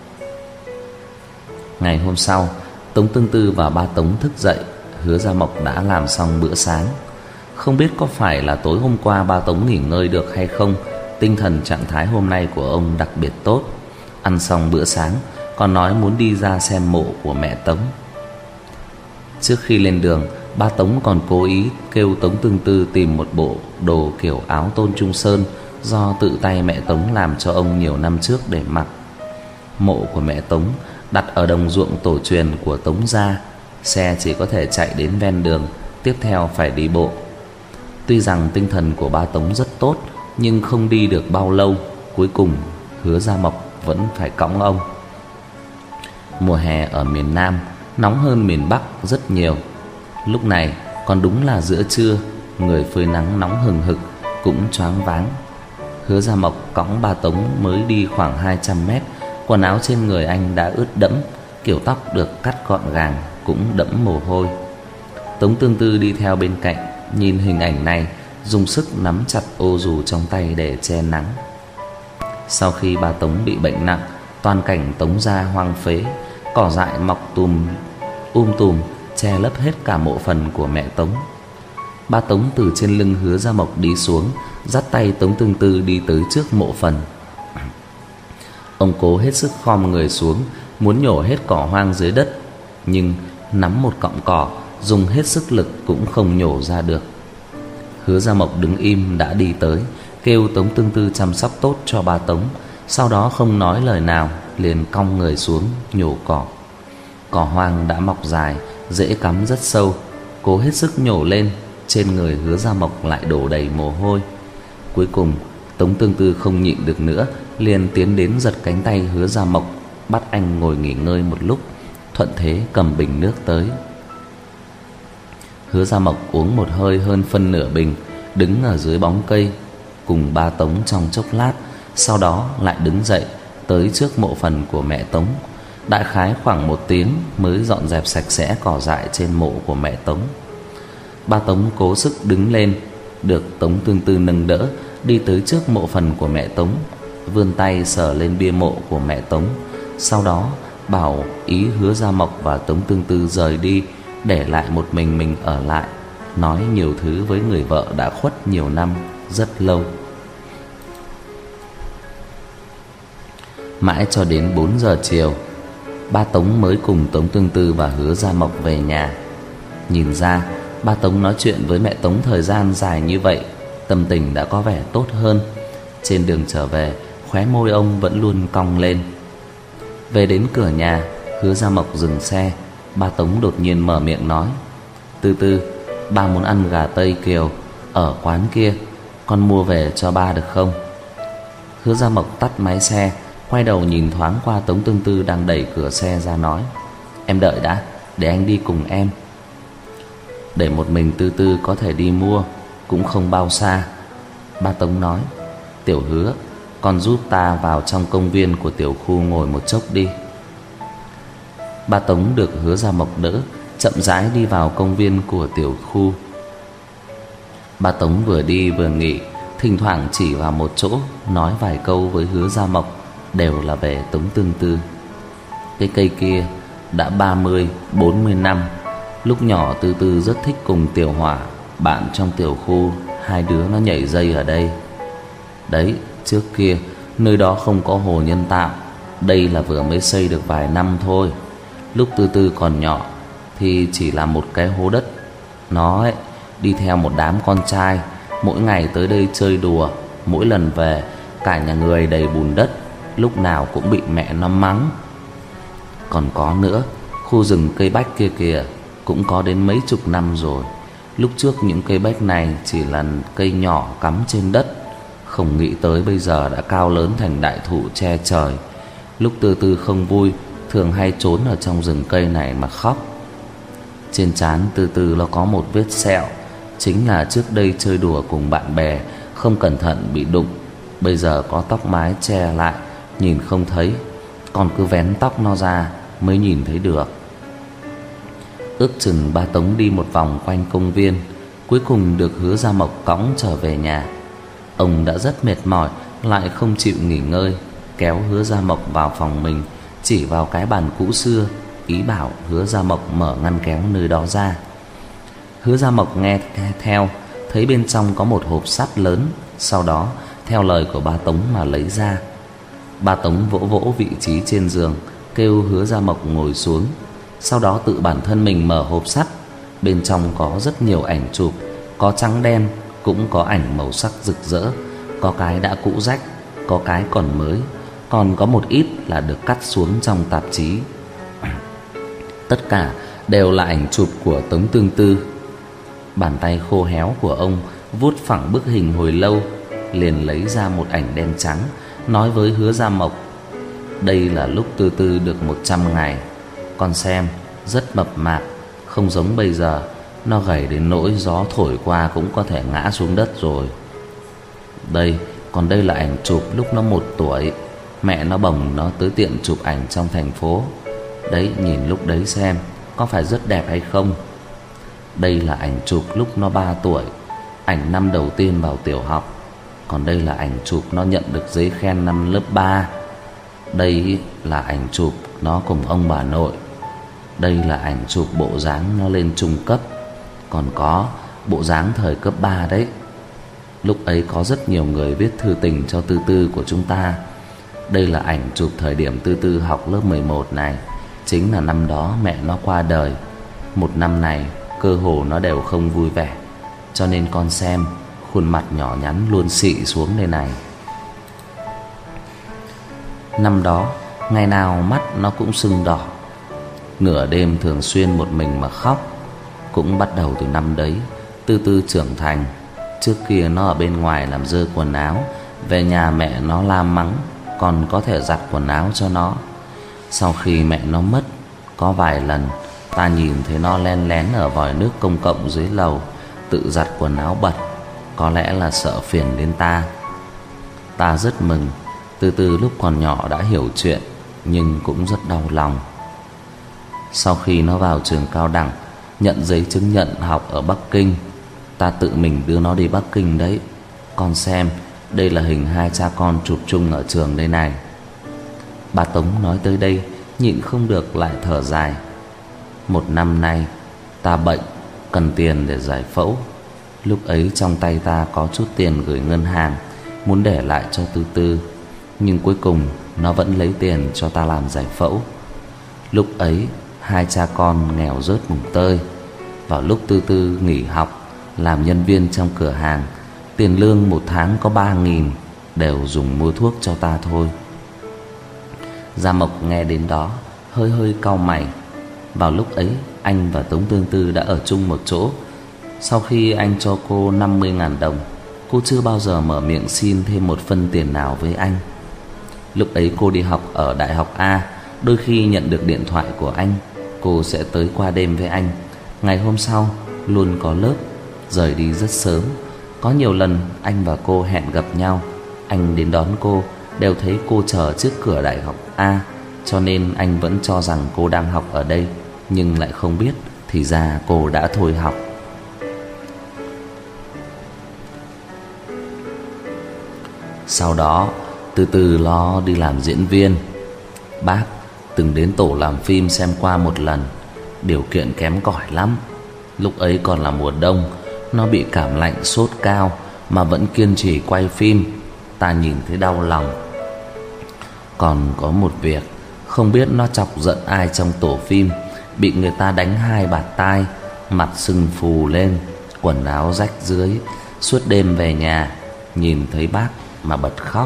Ngày hôm sau, Tống Tương Tư và ba Tống thức dậy, Hứa Gia Mộc đã làm xong bữa sáng. Không biết có phải là tối hôm qua ba Tống nghỉ ngơi được hay không, tinh thần trạng thái hôm nay của ông đặc biệt tốt. Ăn xong bữa sáng, còn nói muốn đi ra xem mộ của mẹ Tống. Trước khi lên đường, ba Tống còn cố ý kêu Tống Tương Tư tìm một bộ đồ kiểu áo Tôn Trung Sơn do tự tay mẹ Tống làm cho ông nhiều năm trước để mặc. Mộ của mẹ Tống đặt ở đồng ruộng tổ truyền của Tống gia, xe chỉ có thể chạy đến ven đường, tiếp theo phải đi bộ. Tuy rằng tinh thần của ba Tống rất tốt, nhưng không đi được bao lâu, cuối cùng Hứa Gia Mộc vẫn phải cõng ông. Mùa hè ở miền Nam nóng hơn miền Bắc rất nhiều. Lúc này còn đúng là giữa trưa, người phơi nắng nóng hừng hực cũng choáng váng. Hứa Gia Mộc cõng Ba Tống mới đi khoảng 200 mét, quần áo trên người anh đã ướt đẫm, kiểu tóc được cắt gọn gàng cũng đẫm mồ hôi. Tống Tương Tư đi theo bên cạnh, nhìn hình ảnh này, dùng sức nắm chặt ô dù trong tay để che nắng. Sau khi Ba Tống bị bệnh nặng, toàn cảnh Tống gia hoang phế, cỏ dại mọc tùm che lấp hết cả mộ phần của mẹ Tống. Ba Tống từ trên lưng Hứa Gia Mộc đi xuống, dắt tay Tống Tương Tư đi tới trước mộ phần. Ông cố hết sức khom người xuống, muốn nhổ hết cỏ hoang dưới đất, nhưng nắm một cọng cỏ, dùng hết sức lực cũng không nhổ ra được. Hứa Gia Mộc đứng im đã đi tới, kêu Tống Tương Tư chăm sóc tốt cho Ba Tống, sau đó không nói lời nào, liền cong người xuống nhổ cỏ. Cỏ hoang đã mọc dài, rễ cắm rất sâu, cố hết sức nhổ lên, trên người Hứa Gia Mộc lại đổ đầy mồ hôi. Cuối cùng Tống Tương Tư không nhịn được nữa, liền tiến đến giật cánh tay Hứa Gia Mộc, bắt anh ngồi nghỉ ngơi một lúc, thuận thế cầm bình nước tới. Hứa Gia Mộc uống một hơi hơn phân nửa bình, đứng ở dưới bóng cây cùng Ba Tống trong chốc lát, sau đó lại đứng dậy tới trước mộ phần của mẹ Tống. Đại khái khoảng 1 tiếng mới dọn dẹp sạch sẽ cỏ dại trên mộ của mẹ Tống. Ba Tống cố sức đứng lên, được Tống Tương Tư nâng đỡ, đi tới trước mộ phần của mẹ Tống, vươn tay sờ lên bia mộ của mẹ Tống, sau đó bảo ý Hứa Gia Mộc và Tống Tương Tư rời đi, để lại một mình ở lại, nói nhiều thứ với người vợ đã khuất nhiều năm, rất lâu. Mãi cho đến 4 giờ chiều, Ba Tống mới cùng Tống Tương Tư và Hứa Gia Mộc về nhà. Nhìn ra Ba Tống nói chuyện với mẹ Tống thời gian dài như vậy, tâm tình đã có vẻ tốt hơn. Trên đường trở về, khóe môi ông vẫn luôn cong lên. Về đến cửa nhà, Hứa Gia Mộc dừng xe. Ba Tống đột nhiên mở miệng nói: Tư Tư, ba muốn ăn gà Tây Kiều ở quán kia, con mua về cho ba được không? Hứa Gia Mộc tắt máy xe, quay đầu nhìn thoáng qua Tống Tương Tư đang đẩy cửa xe ra, nói: Em đợi đã, để anh đi cùng em. Để một mình Tư Tư có thể đi mua, cũng không bao xa. Ba Tống nói: Tiểu Hứa, con giúp ta vào trong công viên của tiểu khu ngồi một chốc đi. Ba Tống được Hứa Gia Mộc đỡ, chậm rãi đi vào công viên của tiểu khu. Ba Tống vừa đi vừa nghỉ, thỉnh thoảng chỉ vào một chỗ, nói vài câu với Hứa Gia Mộc, đều là về Tống Tương Tư. Cái cây kia đã 30-40 năm. Lúc nhỏ Tư Tư rất thích cùng Tiểu Hỏa, bạn trong tiểu khu, hai đứa nó nhảy dây ở đây. Đấy, trước kia nơi đó không có hồ nhân tạo, đây là vừa mới xây được vài năm thôi. Lúc Tư Tư còn nhỏ thì chỉ là một cái hố đất. Nó ấy, đi theo một đám con trai, mỗi ngày tới đây chơi đùa. Mỗi lần về, cả nhà người đầy bùn đất, lúc nào cũng bị mẹ nó mắng. Còn có nữa, khu rừng cây bách kia kìa, cũng có đến mấy chục năm rồi. Lúc trước những cây bách này chỉ là cây nhỏ cắm trên đất, không nghĩ tới bây giờ đã cao lớn thành đại thụ che trời. Lúc Tư Tư không vui, thường hay trốn ở trong rừng cây này mà khóc. Trên trán Tư Tư nó có một vết sẹo, chính là trước đây chơi đùa cùng bạn bè, không cẩn thận bị đụng. Bây giờ có tóc mái che lại, nhìn không thấy, còn cứ vén tóc nó ra mới nhìn thấy được. Ước chừng Ba Tống đi một vòng quanh công viên, cuối cùng được Hứa Gia Mộc cõng trở về nhà. Ông đã rất mệt mỏi, lại không chịu nghỉ ngơi, kéo Hứa Gia Mộc vào phòng mình, chỉ vào cái bàn cũ xưa, ý bảo Hứa Gia Mộc mở ngăn kéo nơi đó ra. Hứa Gia Mộc nghe theo, thấy bên trong có một hộp sắt lớn, sau đó theo lời của Ba Tống mà lấy ra. Ba Tống vỗ vỗ vị trí trên giường, kêu Hứa Gia Mộc ngồi xuống, sau đó tự bản thân mình mở hộp sắt. Bên trong có rất nhiều ảnh chụp, có trắng đen, cũng có ảnh màu sắc rực rỡ, có cái đã cũ rách, có cái còn mới, còn có một ít là được cắt xuống trong tạp chí. Tất cả đều là ảnh chụp của Tống Tương Tư. Bàn tay khô héo của ông vuốt phẳng bức hình hồi lâu, liền lấy ra một ảnh đen trắng, nói với Hứa Gia Mộc: Đây là lúc Tư Tư được 100 ngày. Con xem, rất mập mạp, không giống bây giờ. Nó gầy đến nỗi gió thổi qua cũng có thể ngã xuống đất rồi. Còn đây là ảnh chụp lúc nó 1 tuổi. Mẹ nó bồng nó tới tiệm chụp ảnh trong thành phố. Đấy, nhìn lúc đấy xem có phải rất đẹp hay không. Đây là ảnh chụp lúc nó 3 tuổi, ảnh năm đầu tiên vào tiểu học. Còn đây là ảnh chụp nó nhận được giấy khen năm lớp 3. Đây là ảnh chụp nó cùng ông bà nội. Đây là ảnh chụp bộ dáng nó lên trung cấp. Còn có bộ dáng thời cấp 3 đấy. Lúc ấy có rất nhiều người viết thư tình cho Tư Tư của chúng ta. Đây là ảnh chụp thời điểm Tư Tư học lớp 11 này. Chính là năm đó mẹ nó qua đời. 1 năm này cơ hồ nó đều không vui vẻ. Cho nên con xem, khuôn mặt nhỏ nhắn luôn xị xuống đây này. Năm đó ngày nào mắt nó cũng sưng đỏ. Nửa đêm thường xuyên một mình mà khóc. Cũng bắt đầu từ năm đấy Tư Tư trưởng thành. Trước kia nó ở bên ngoài làm dơ quần áo, về nhà mẹ nó la mắng, còn có thể giặt quần áo cho nó. Sau khi mẹ nó mất, có vài lần ta nhìn thấy nó len lén ở vòi nước công cộng dưới lầu tự giặt quần áo bẩn. Có lẽ là sợ phiền đến ta. Ta rất mừng Tư Tư lúc còn nhỏ đã hiểu chuyện, nhưng cũng rất đau lòng. Sau khi nó vào trường cao đẳng, nhận giấy chứng nhận học ở Bắc Kinh, ta tự mình đưa nó đi Bắc Kinh đấy. Con xem, đây là hình 2 cha con chụp chung ở trường đây này. Bà Tống nói tới đây nhịn không được lại thở dài. 1 năm nay ta bệnh, cần tiền để giải phẫu. Lúc ấy trong tay ta có chút tiền gửi ngân hàng, muốn để lại cho Tư Tư, nhưng cuối cùng nó vẫn lấy tiền cho ta làm giải phẫu. Lúc ấy 2 cha con nghèo rớt mùng tơi. Vào lúc Tư Tư nghỉ học làm nhân viên trong cửa hàng, tiền lương 1 tháng có 3.000, đều dùng mua thuốc cho ta thôi. Gia Mộc nghe đến đó hơi hơi cau mày. Vào lúc ấy anh và Tống Tương Tư đã ở chung một chỗ. Sau khi anh cho cô 50.000 đồng, cô chưa bao giờ mở miệng xin thêm một phân tiền nào với anh. Lúc ấy cô đi học ở Đại học A, đôi khi nhận được điện thoại của anh, cô sẽ tới qua đêm với anh. Ngày hôm sau luôn có lớp, rời đi rất sớm. Có nhiều lần anh và cô hẹn gặp nhau, anh đến đón cô đều thấy cô chờ trước cửa Đại học A, cho nên anh vẫn cho rằng cô đang học ở đây, nhưng lại không biết thì ra cô đã thôi học. Sau đó từ từ lo đi làm diễn viên. Bác từng đến tổ làm phim xem qua một lần. Điều kiện kém cỏi lắm. Lúc ấy còn là mùa đông, nó bị cảm lạnh sốt cao mà vẫn kiên trì quay phim. Ta nhìn thấy đau lòng. Còn có một việc, không biết nó chọc giận ai trong tổ phim, bị người ta đánh 2 bạt tai, mặt sưng phù lên, quần áo rách rưới. Suốt đêm về nhà nhìn thấy bác mà bật khóc.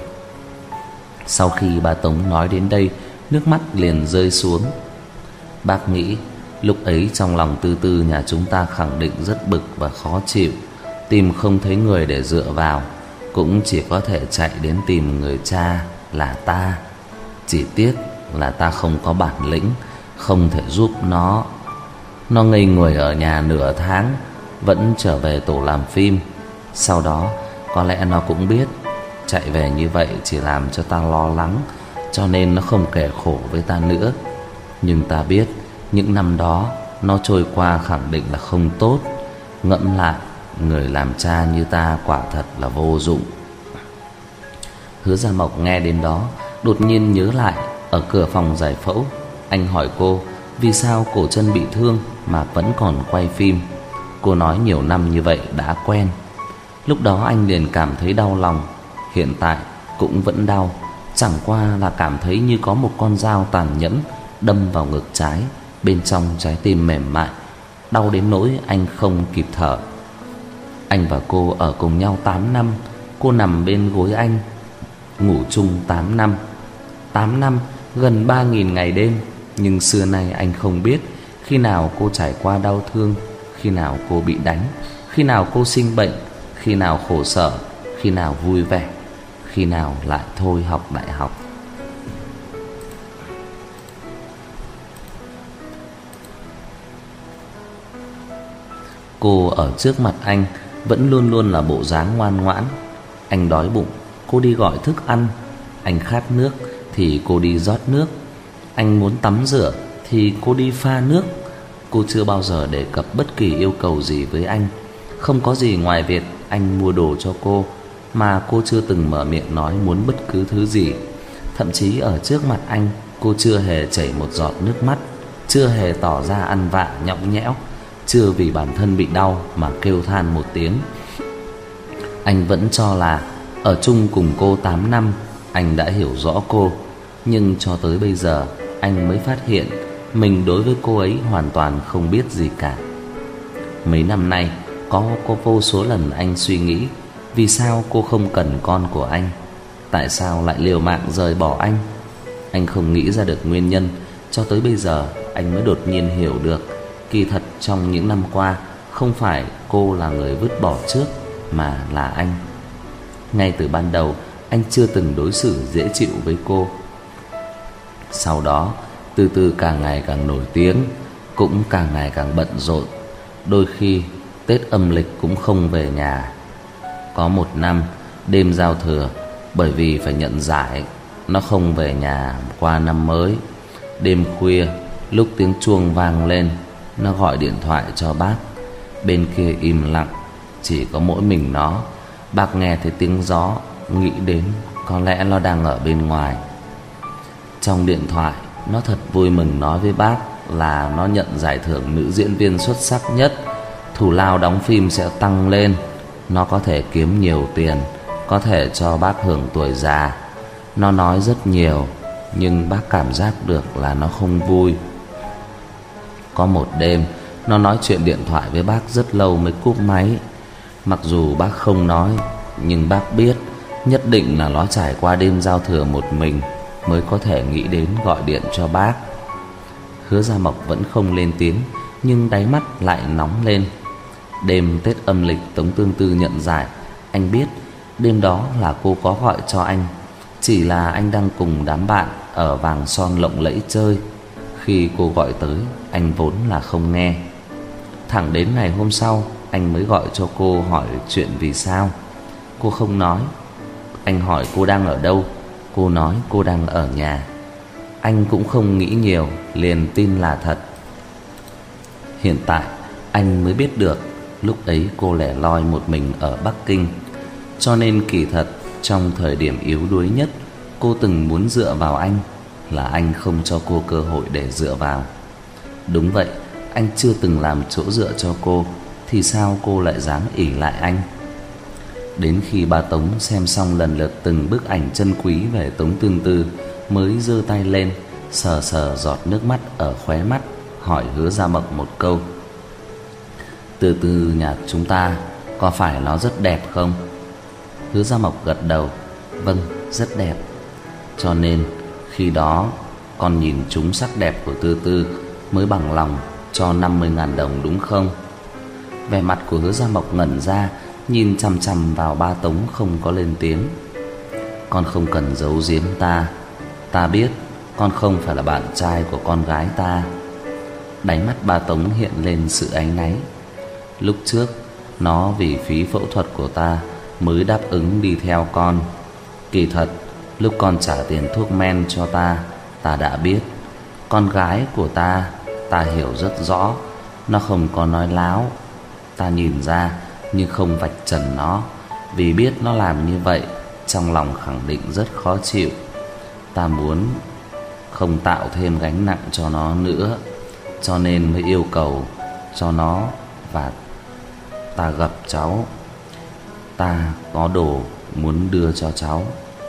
Sau khi bà Tống nói đến đây, nước mắt liền rơi xuống. Bác nghĩ lúc ấy trong lòng Tư Tư nhà chúng ta khẳng định rất bực và khó chịu, tìm không thấy người để dựa vào, cũng chỉ có thể chạy đến tìm người cha là ta. Chỉ tiếc là ta không có bản lĩnh, không thể giúp nó. Nó ngây người ở nhà nửa tháng, vẫn trở về tổ làm phim. Sau đó có lẽ nó cũng biết chạy về như vậy chỉ làm cho ta lo lắng, cho nên nó không kể khổ với ta nữa. Nhưng ta biết những năm đó nó trôi qua khẳng định là không tốt. Ngẫm lại, người làm cha như ta quả thật là vô dụng. Hứa Gia Mộc nghe đến đó đột nhiên nhớ lại, ở cửa phòng giải phẫu anh hỏi cô vì sao cổ chân bị thương mà vẫn còn quay phim. Cô nói nhiều năm như vậy đã quen. Lúc đó anh liền cảm thấy đau lòng. Hiện tại cũng vẫn đau, chẳng qua là cảm thấy như có một con dao tàn nhẫn đâm vào ngực trái, bên trong trái tim mềm mại, đau đến nỗi anh không kịp thở. Anh và cô ở cùng nhau 8 năm. Cô nằm bên gối anh, ngủ chung 8 năm. 8 năm, gần 3.000 ngày đêm. Nhưng xưa nay anh không biết khi nào cô trải qua đau thương, khi nào cô bị đánh, khi nào cô sinh bệnh, khi nào khổ sở, khi nào vui vẻ, khi nào lại thôi học đại học. Cô ở trước mặt anh vẫn luôn luôn là bộ dáng ngoan ngoãn. Anh đói bụng, cô đi gọi thức ăn. Anh khát nước thì cô đi rót nước. Anh muốn tắm rửa thì cô đi pha nước. Cô chưa bao giờ đề cập bất kỳ yêu cầu gì với anh. Không có gì ngoài việc anh mua đồ cho cô, mà cô chưa từng mở miệng nói muốn bất cứ thứ gì. Thậm chí ở trước mặt anh, cô chưa hề chảy một giọt nước mắt, chưa hề tỏ ra ăn vạ nhõng nhẽo, chưa vì bản thân bị đau mà kêu than một tiếng. Anh vẫn cho là ở chung cùng cô 8 năm, anh đã hiểu rõ cô. Nhưng cho tới bây giờ, anh mới phát hiện mình đối với cô ấy hoàn toàn không biết gì cả. Mấy năm nay, có vô số lần anh suy nghĩ vì sao cô không cần con của anh, tại sao lại liều mạng rời bỏ anh. Anh không nghĩ ra được nguyên nhân. Cho tới bây giờ anh mới đột nhiên hiểu được, kỳ thật trong những năm qua không phải cô là người vứt bỏ trước, mà là anh. Ngay từ ban đầu anh chưa từng đối xử dễ chịu với cô. Sau đó từ từ càng ngày càng nổi tiếng, cũng càng ngày càng bận rộn. Đôi khi Tết âm lịch cũng không về nhà. Có một năm đêm giao thừa, bởi vì phải nhận giải, nó không về nhà qua năm mới. Đêm khuya, lúc tiếng chuông vang lên, nó gọi điện thoại cho bác. Bên kia im lặng, chỉ có mỗi mình nó. Bác nghe thấy tiếng gió, nghĩ đến có lẽ nó đang ở bên ngoài. Trong điện thoại, nó thật vui mừng nói với bác là nó nhận giải thưởng nữ diễn viên xuất sắc nhất, thù lao đóng phim sẽ tăng lên, nó có thể kiếm nhiều tiền, có thể cho bác hưởng tuổi già. Nó nói rất nhiều, nhưng bác cảm giác được là nó không vui. Có một đêm, nó nói chuyện điện thoại với bác rất lâu mới cúp máy. Mặc dù bác không nói, nhưng bác biết nhất định là nó trải qua đêm giao thừa một mình mới có thể nghĩ đến gọi điện cho bác. Hứa Gia Mộc vẫn không lên tiếng, nhưng đáy mắt lại nóng lên. Đêm Tết âm lịch Tống Tương Tư nhận giải, anh biết đêm đó là cô có gọi cho anh, chỉ là anh đang cùng đám bạn ở Vàng Son lộng lẫy chơi. Khi cô gọi tới, anh vốn là không nghe. Thẳng đến ngày hôm sau, anh mới gọi cho cô hỏi chuyện vì sao. Cô không nói. Anh hỏi cô đang ở đâu, cô nói cô đang ở nhà. Anh cũng không nghĩ nhiều, liền tin là thật. Hiện tại anh mới biết được lúc ấy cô lẻ loi một mình ở Bắc Kinh. Cho nên kỳ thật trong thời điểm yếu đuối nhất, cô từng muốn dựa vào anh, là anh không cho cô cơ hội để dựa vào. Đúng vậy, anh chưa từng làm chỗ dựa cho cô, thì sao cô lại dám ỷ lại anh? Đến khi bà Tống xem xong lần lượt từng bức ảnh chân quý về Tống Tương Tư, mới giơ tay lên sờ sờ giọt nước mắt ở khóe mắt, hỏi Hứa Gia Mộc một câu: Từ Từ nhà chúng ta có phải nó rất đẹp không? Hứa Gia Mộc gật đầu: Vâng, rất đẹp. Cho nên khi đó con nhìn trúng sắc đẹp của Tư Tư mới bằng lòng cho 50.000 đồng đúng không? Vẻ mặt của Hứa Gia Mộc ngẩn ra, nhìn chằm chằm vào ba Tống không có lên tiếng. Con không cần giấu giếm ta. Ta biết con không phải là bạn trai của con gái ta. Đáy mắt ba Tống hiện lên sự áy náy. Lúc trước nó vì phí phẫu thuật của ta mới đáp ứng đi theo con. Kỳ thật lúc con trả tiền thuốc men cho ta, ta đã biết con gái của ta hiểu rất rõ. Nó không có nói láo. Ta nhìn ra nhưng không vạch trần nó, vì biết nó làm như vậy trong lòng khẳng định rất khó chịu. Ta muốn không tạo thêm gánh nặng cho nó nữa, cho nên mới yêu cầu cho nó. Và ta gặp cháu, ta có đồ muốn đưa cho cháu.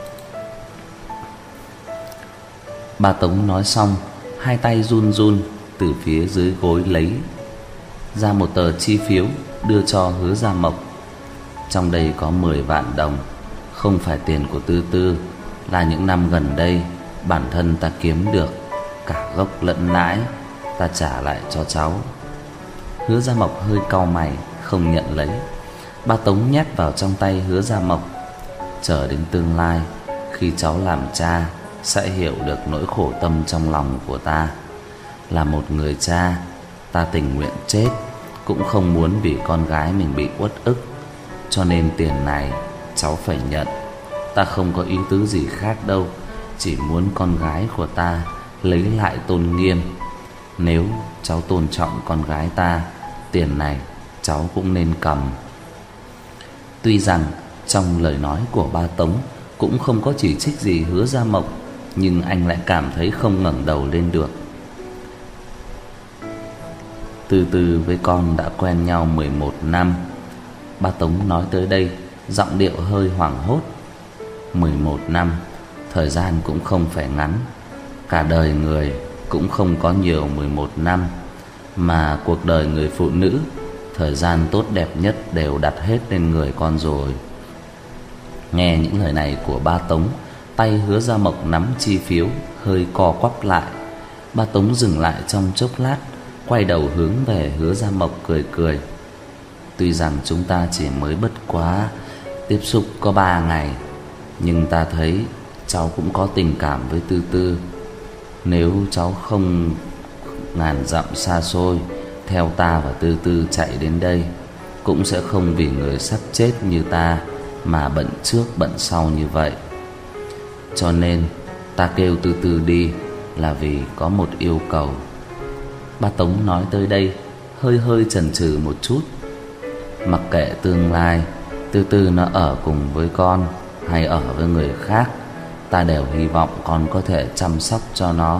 Bà Tống nói xong, hai tay run run từ phía dưới gối lấy ra một tờ chi phiếu đưa cho Hứa Gia Mộc. Trong đây có 10 vạn đồng, không phải tiền của Tư Tư, là những năm gần đây bản thân ta kiếm được, cả gốc lẫn lãi, ta trả lại cho cháu. Hứa Gia Mộc hơi cau mày, không nhận lấy. Bà Tống nhét vào trong tay Hứa Gia Mộc: Chờ đến tương lai, khi cháu làm cha sẽ hiểu được nỗi khổ tâm trong lòng của ta. Là một người cha, ta tình nguyện chết cũng không muốn vì con gái mình bị uất ức, cho nên tiền này cháu phải nhận. Ta không có ý tứ gì khác đâu, chỉ muốn con gái của ta lấy lại tôn nghiêm. Nếu cháu tôn trọng con gái ta, tiền này cháu cũng nên cầm. Tuy rằng trong lời nói của ba Tống cũng không có chỉ trích gì Hứa Gia Mộc, nhưng anh lại cảm thấy không ngẩng đầu lên được. Từ từ với con đã quen nhau 11 năm. Ba Tống nói tới đây, giọng điệu hơi hoảng hốt. 11 năm, thời gian cũng không phải ngắn. Cả đời người cũng không có nhiều 11 năm. Mà cuộc đời người phụ nữ, thời gian tốt đẹp nhất đều đặt hết lên người con rồi. Nghe những lời này của ba Tống, tay Hứa Gia Mộc nắm chi phiếu hơi co quắp lại. Ba Tống dừng lại trong chốc lát, quay đầu hướng về Hứa Gia Mộc cười cười. Tuy rằng chúng ta chỉ mới bất quá tiếp xúc có 3 ngày, nhưng ta thấy cháu cũng có tình cảm với Tư Tư. Nếu cháu không ngàn dặm xa xôi theo ta và Tư Tư chạy đến đây, cũng sẽ không vì người sắp chết như ta mà bận trước bận sau như vậy. Cho nên ta kêu Tư Tư đi là vì có một yêu cầu. Ba Tống nói tới đây hơi chần chừ một chút. Mặc kệ tương lai Tư Tư nó ở cùng với con hay ở với người khác, ta đều hy vọng con có thể chăm sóc cho nó.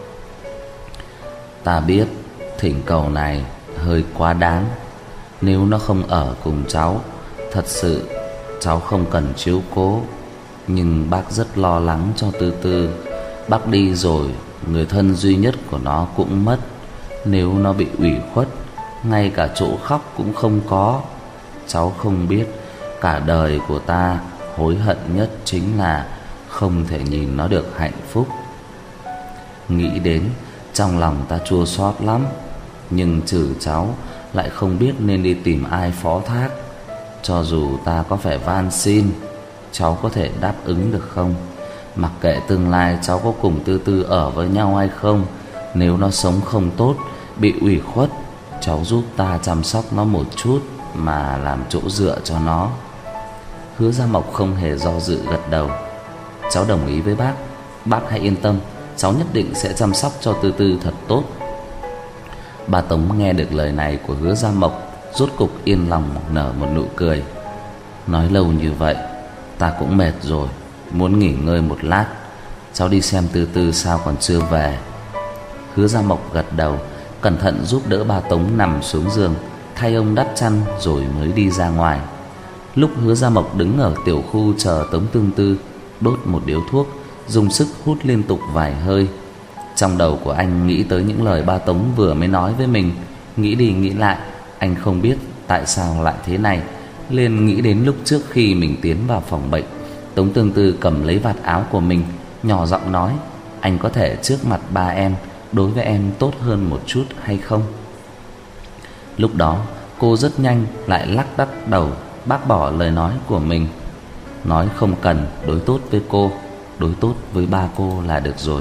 Ta biết thỉnh cầu này hơi quá đáng. Nếu nó không ở cùng cháu, thật sự cháu không cần chiếu cố. Nhưng bác rất lo lắng cho Tư Tư. Bác đi rồi, người thân duy nhất của nó cũng mất. Nếu nó bị ủy khuất, ngay cả chỗ khóc cũng không có. Cháu không biết, cả đời của ta hối hận nhất chính là không thể nhìn nó được hạnh phúc. Nghĩ đến, trong lòng ta chua xót lắm. Nhưng trừ cháu, lại không biết nên đi tìm ai phó thác. Cho dù ta có phải van xin, cháu có thể đáp ứng được không? Mặc kệ tương lai cháu có cùng Tư Tư ở với nhau hay không, nếu nó sống không tốt, bị ủy khuất, cháu giúp ta chăm sóc nó một chút mà làm chỗ dựa cho nó. Hứa Gia Mộc không hề do dự gật đầu. Cháu đồng ý với bác. Bác hãy yên tâm, cháu nhất định sẽ chăm sóc cho Tư Tư thật tốt. Bà Tống nghe được lời này của Hứa Gia Mộc, rốt cục yên lòng nở một nụ cười. Nói lâu như vậy, ta cũng mệt rồi, muốn nghỉ ngơi một lát. Cháu đi xem Tư Tư sao còn chưa về. Hứa Gia Mộc gật đầu, cẩn thận giúp đỡ bà Tống nằm xuống giường, thay ông đắp chăn rồi mới đi ra ngoài. Lúc Hứa Gia Mộc đứng ở tiểu khu chờ Tống Tương Tư, đốt một điếu thuốc, dùng sức hút liên tục vài hơi. Trong đầu của anh nghĩ tới những lời ba Tống vừa mới nói với mình. Nghĩ đi nghĩ lại, anh không biết tại sao lại thế này. Liền nghĩ đến lúc trước khi mình tiến vào phòng bệnh, Tống Tương Tư cầm lấy vạt áo của mình, nhỏ giọng nói: anh có thể trước mặt ba em đối với em tốt hơn một chút hay không? Lúc đó cô rất nhanh lại lắc đắc đầu bác bỏ lời nói của mình, nói không cần đối tốt với cô, đối tốt với ba cô là được rồi.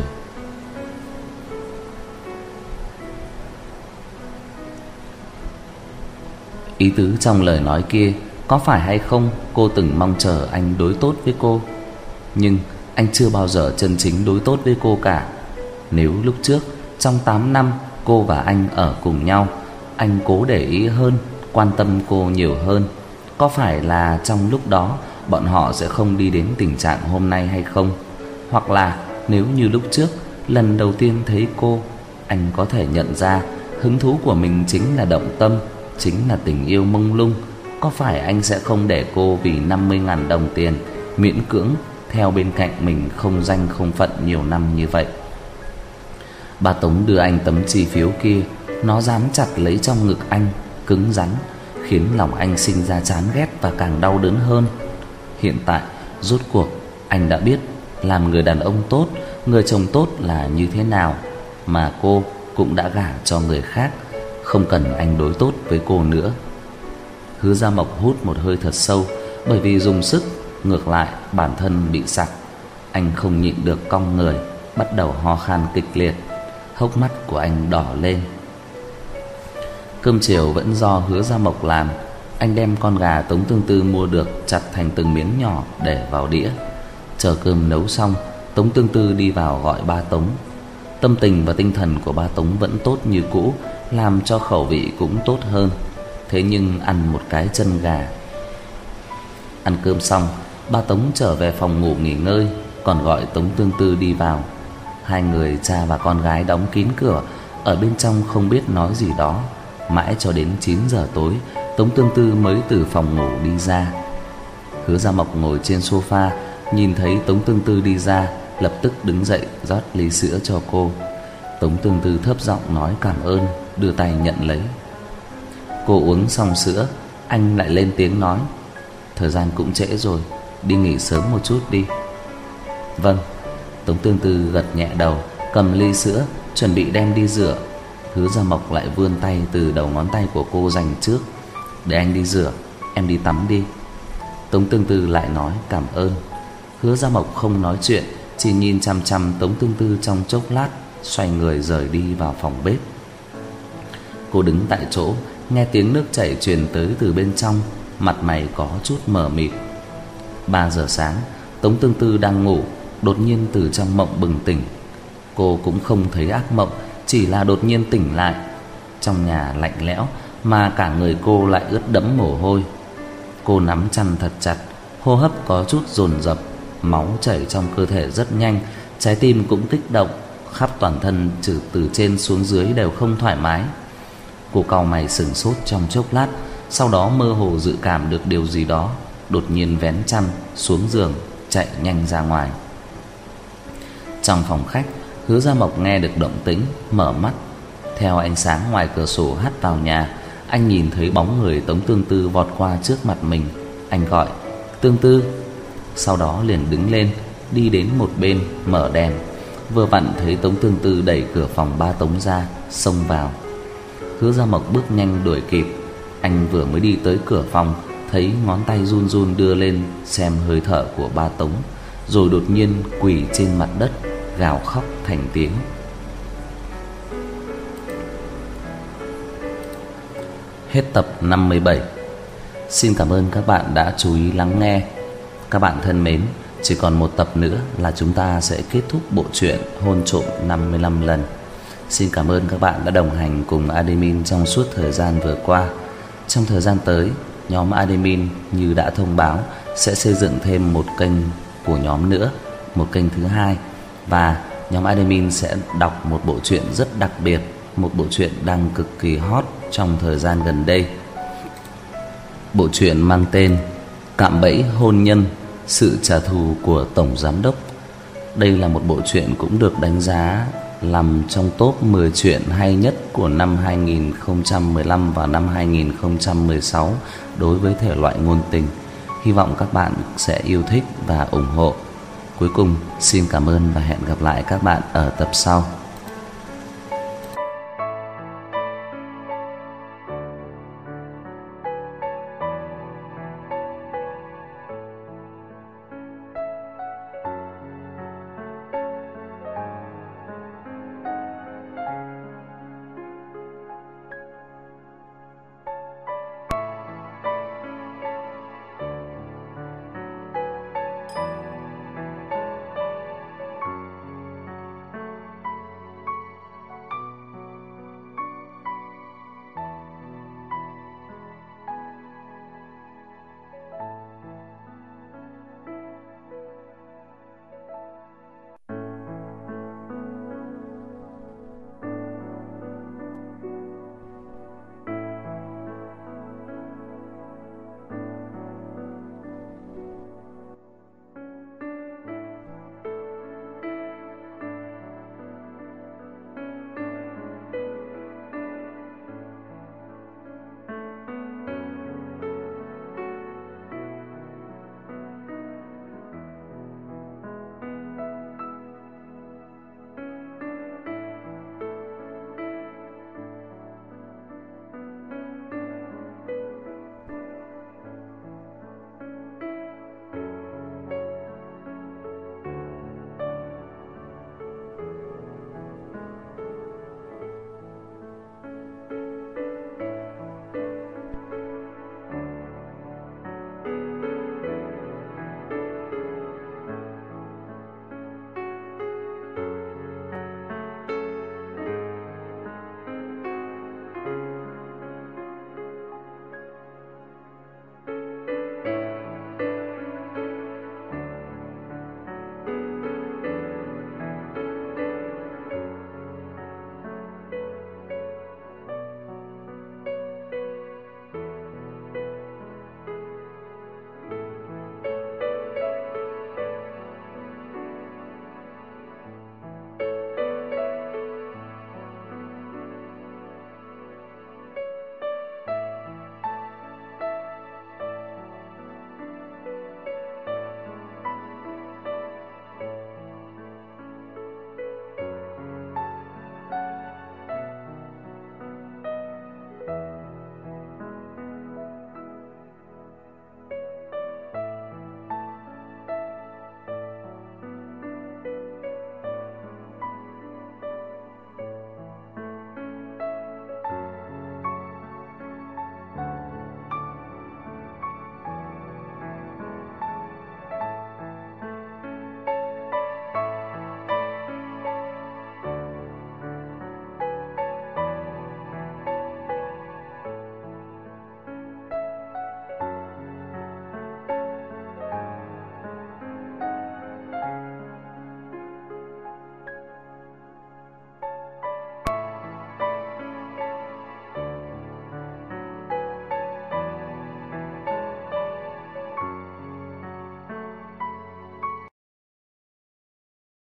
Ý tứ trong lời nói kia có phải hay không cô từng mong chờ anh đối tốt với cô, nhưng anh chưa bao giờ chân chính đối tốt với cô cả. Nếu lúc trước trong 8 năm cô và anh ở cùng nhau, anh cố để ý hơn, quan tâm cô nhiều hơn, có phải là trong lúc đó bọn họ sẽ không đi đến tình trạng hôm nay hay không? Hoặc là nếu như lúc trước lần đầu tiên thấy cô, anh có thể nhận ra hứng thú của mình chính là động tâm, chính là tình yêu mông lung, có phải anh sẽ không để cô vì 50.000 đồng tiền miễn cưỡng theo bên cạnh mình không danh không phận nhiều năm như vậy? Bà Tống đưa anh tấm chi phiếu kia, nó dán chặt lấy trong ngực anh, cứng rắn, khiến lòng anh sinh ra chán ghét và càng đau đớn hơn. Hiện tại rốt cuộc anh đã biết làm người đàn ông tốt, người chồng tốt là như thế nào, mà cô cũng đã gả cho người khác, không cần anh đối tốt với cô nữa. Hứa Gia Mộc hút một hơi thật sâu, bởi vì dùng sức, ngược lại bản thân bị sặc. Anh không nhịn được cong người, bắt đầu ho khan kịch liệt, hốc mắt của anh đỏ lên. Cơm chiều vẫn do Hứa Gia Mộc làm. Anh đem con gà Tống Tương Tư mua được chặt thành từng miếng nhỏ để vào đĩa. Chờ cơm nấu xong, Tống Tương Tư đi vào gọi ba Tống. Tâm tình và tinh thần của ba Tống vẫn tốt như cũ, làm cho khẩu vị cũng tốt hơn. Thế nhưng ăn một cái chân gà. Ăn cơm xong, ba Tống trở về phòng ngủ nghỉ ngơi, còn gọi Tống Tương Tư đi vào. Hai người cha và con gái đóng kín cửa, ở bên trong không biết nói gì đó. Mãi cho đến 9 giờ tối, Tống Tương Tư mới từ phòng ngủ đi ra. Hứa Gia Mộc ngồi trên sofa, nhìn thấy Tống Tương Tư đi ra, lập tức đứng dậy rót ly sữa cho cô. Tống Tương Tư thấp giọng nói cảm ơn, đưa tay nhận lấy. Cô uống xong sữa, anh lại lên tiếng nói: thời gian cũng trễ rồi, đi nghỉ sớm một chút đi. Vâng. Tống Tương Tư gật nhẹ đầu, cầm ly sữa chuẩn bị đem đi rửa. Hứa Gia Mộc lại vươn tay từ đầu ngón tay của cô giành trước: để anh đi rửa, em đi tắm đi. Tống Tương Tư lại nói cảm ơn. Hứa Gia Mộc không nói chuyện, chỉ nhìn chằm chằm Tống Tương Tư trong chốc lát, xoay người rời đi vào phòng bếp. Cô đứng tại chỗ, nghe tiếng nước chảy truyền tới từ bên trong, mặt mày có chút mờ mịt. 3 giờ sáng, Tống Tương Tư đang ngủ, đột nhiên từ trong mộng bừng tỉnh. Cô cũng không thấy ác mộng, chỉ là đột nhiên tỉnh lại. Trong nhà lạnh lẽo mà cả người cô lại ướt đẫm mồ hôi. Cô nắm chăn thật chặt, hô hấp có chút dồn dập, máu chảy trong cơ thể rất nhanh, trái tim cũng kích động, khắp toàn thân từ trên xuống dưới đều không thoải mái. Cô cau mày sững sốt trong chốc lát, sau đó mơ hồ dự cảm được điều gì đó, đột nhiên vén chăn xuống giường, chạy nhanh ra ngoài. Trong phòng khách, Hứa Gia Mộc nghe được động tĩnh, mở mắt. Theo ánh sáng ngoài cửa sổ hắt vào nhà, anh nhìn thấy bóng người Tống Tương Tư vọt qua trước mặt mình. Anh gọi: Tương Tư. Sau đó liền đứng lên, đi đến một bên, mở đèn. Vừa vặn thấy Tống Tương Tư đẩy cửa phòng ba Tống ra, xông vào. Hứa Gia Mộc bước nhanh đuổi kịp. Anh vừa mới đi tới cửa phòng, thấy ngón tay run run đưa lên xem hơi thở của ba Tống, rồi đột nhiên quỳ trên mặt đất, gào khóc thành tiếng. Hết tập 57. Xin cảm ơn các bạn đã chú ý lắng nghe. Các bạn thân mến, chỉ còn một tập nữa là chúng ta sẽ kết thúc bộ truyện Hôn Trộm 55 lần. Xin cảm ơn các bạn đã đồng hành cùng admin trong suốt thời gian vừa qua. Trong thời gian tới, nhóm admin như đã thông báo sẽ xây dựng thêm một kênh của nhóm nữa, một kênh thứ hai. Và nhóm admin sẽ đọc một bộ truyện rất đặc biệt, một bộ truyện đang cực kỳ hot trong thời gian gần đây. Bộ truyện mang tên Cạm bẫy hôn nhân, sự trả thù của Tổng Giám Đốc. Đây là một bộ truyện cũng được đánh giá nằm trong top 10 truyện hay nhất của năm 2015 và năm 2016 đối với thể loại ngôn tình. Hy vọng các bạn sẽ yêu thích và ủng hộ. Cuối cùng, xin cảm ơn và hẹn gặp lại các bạn ở tập sau.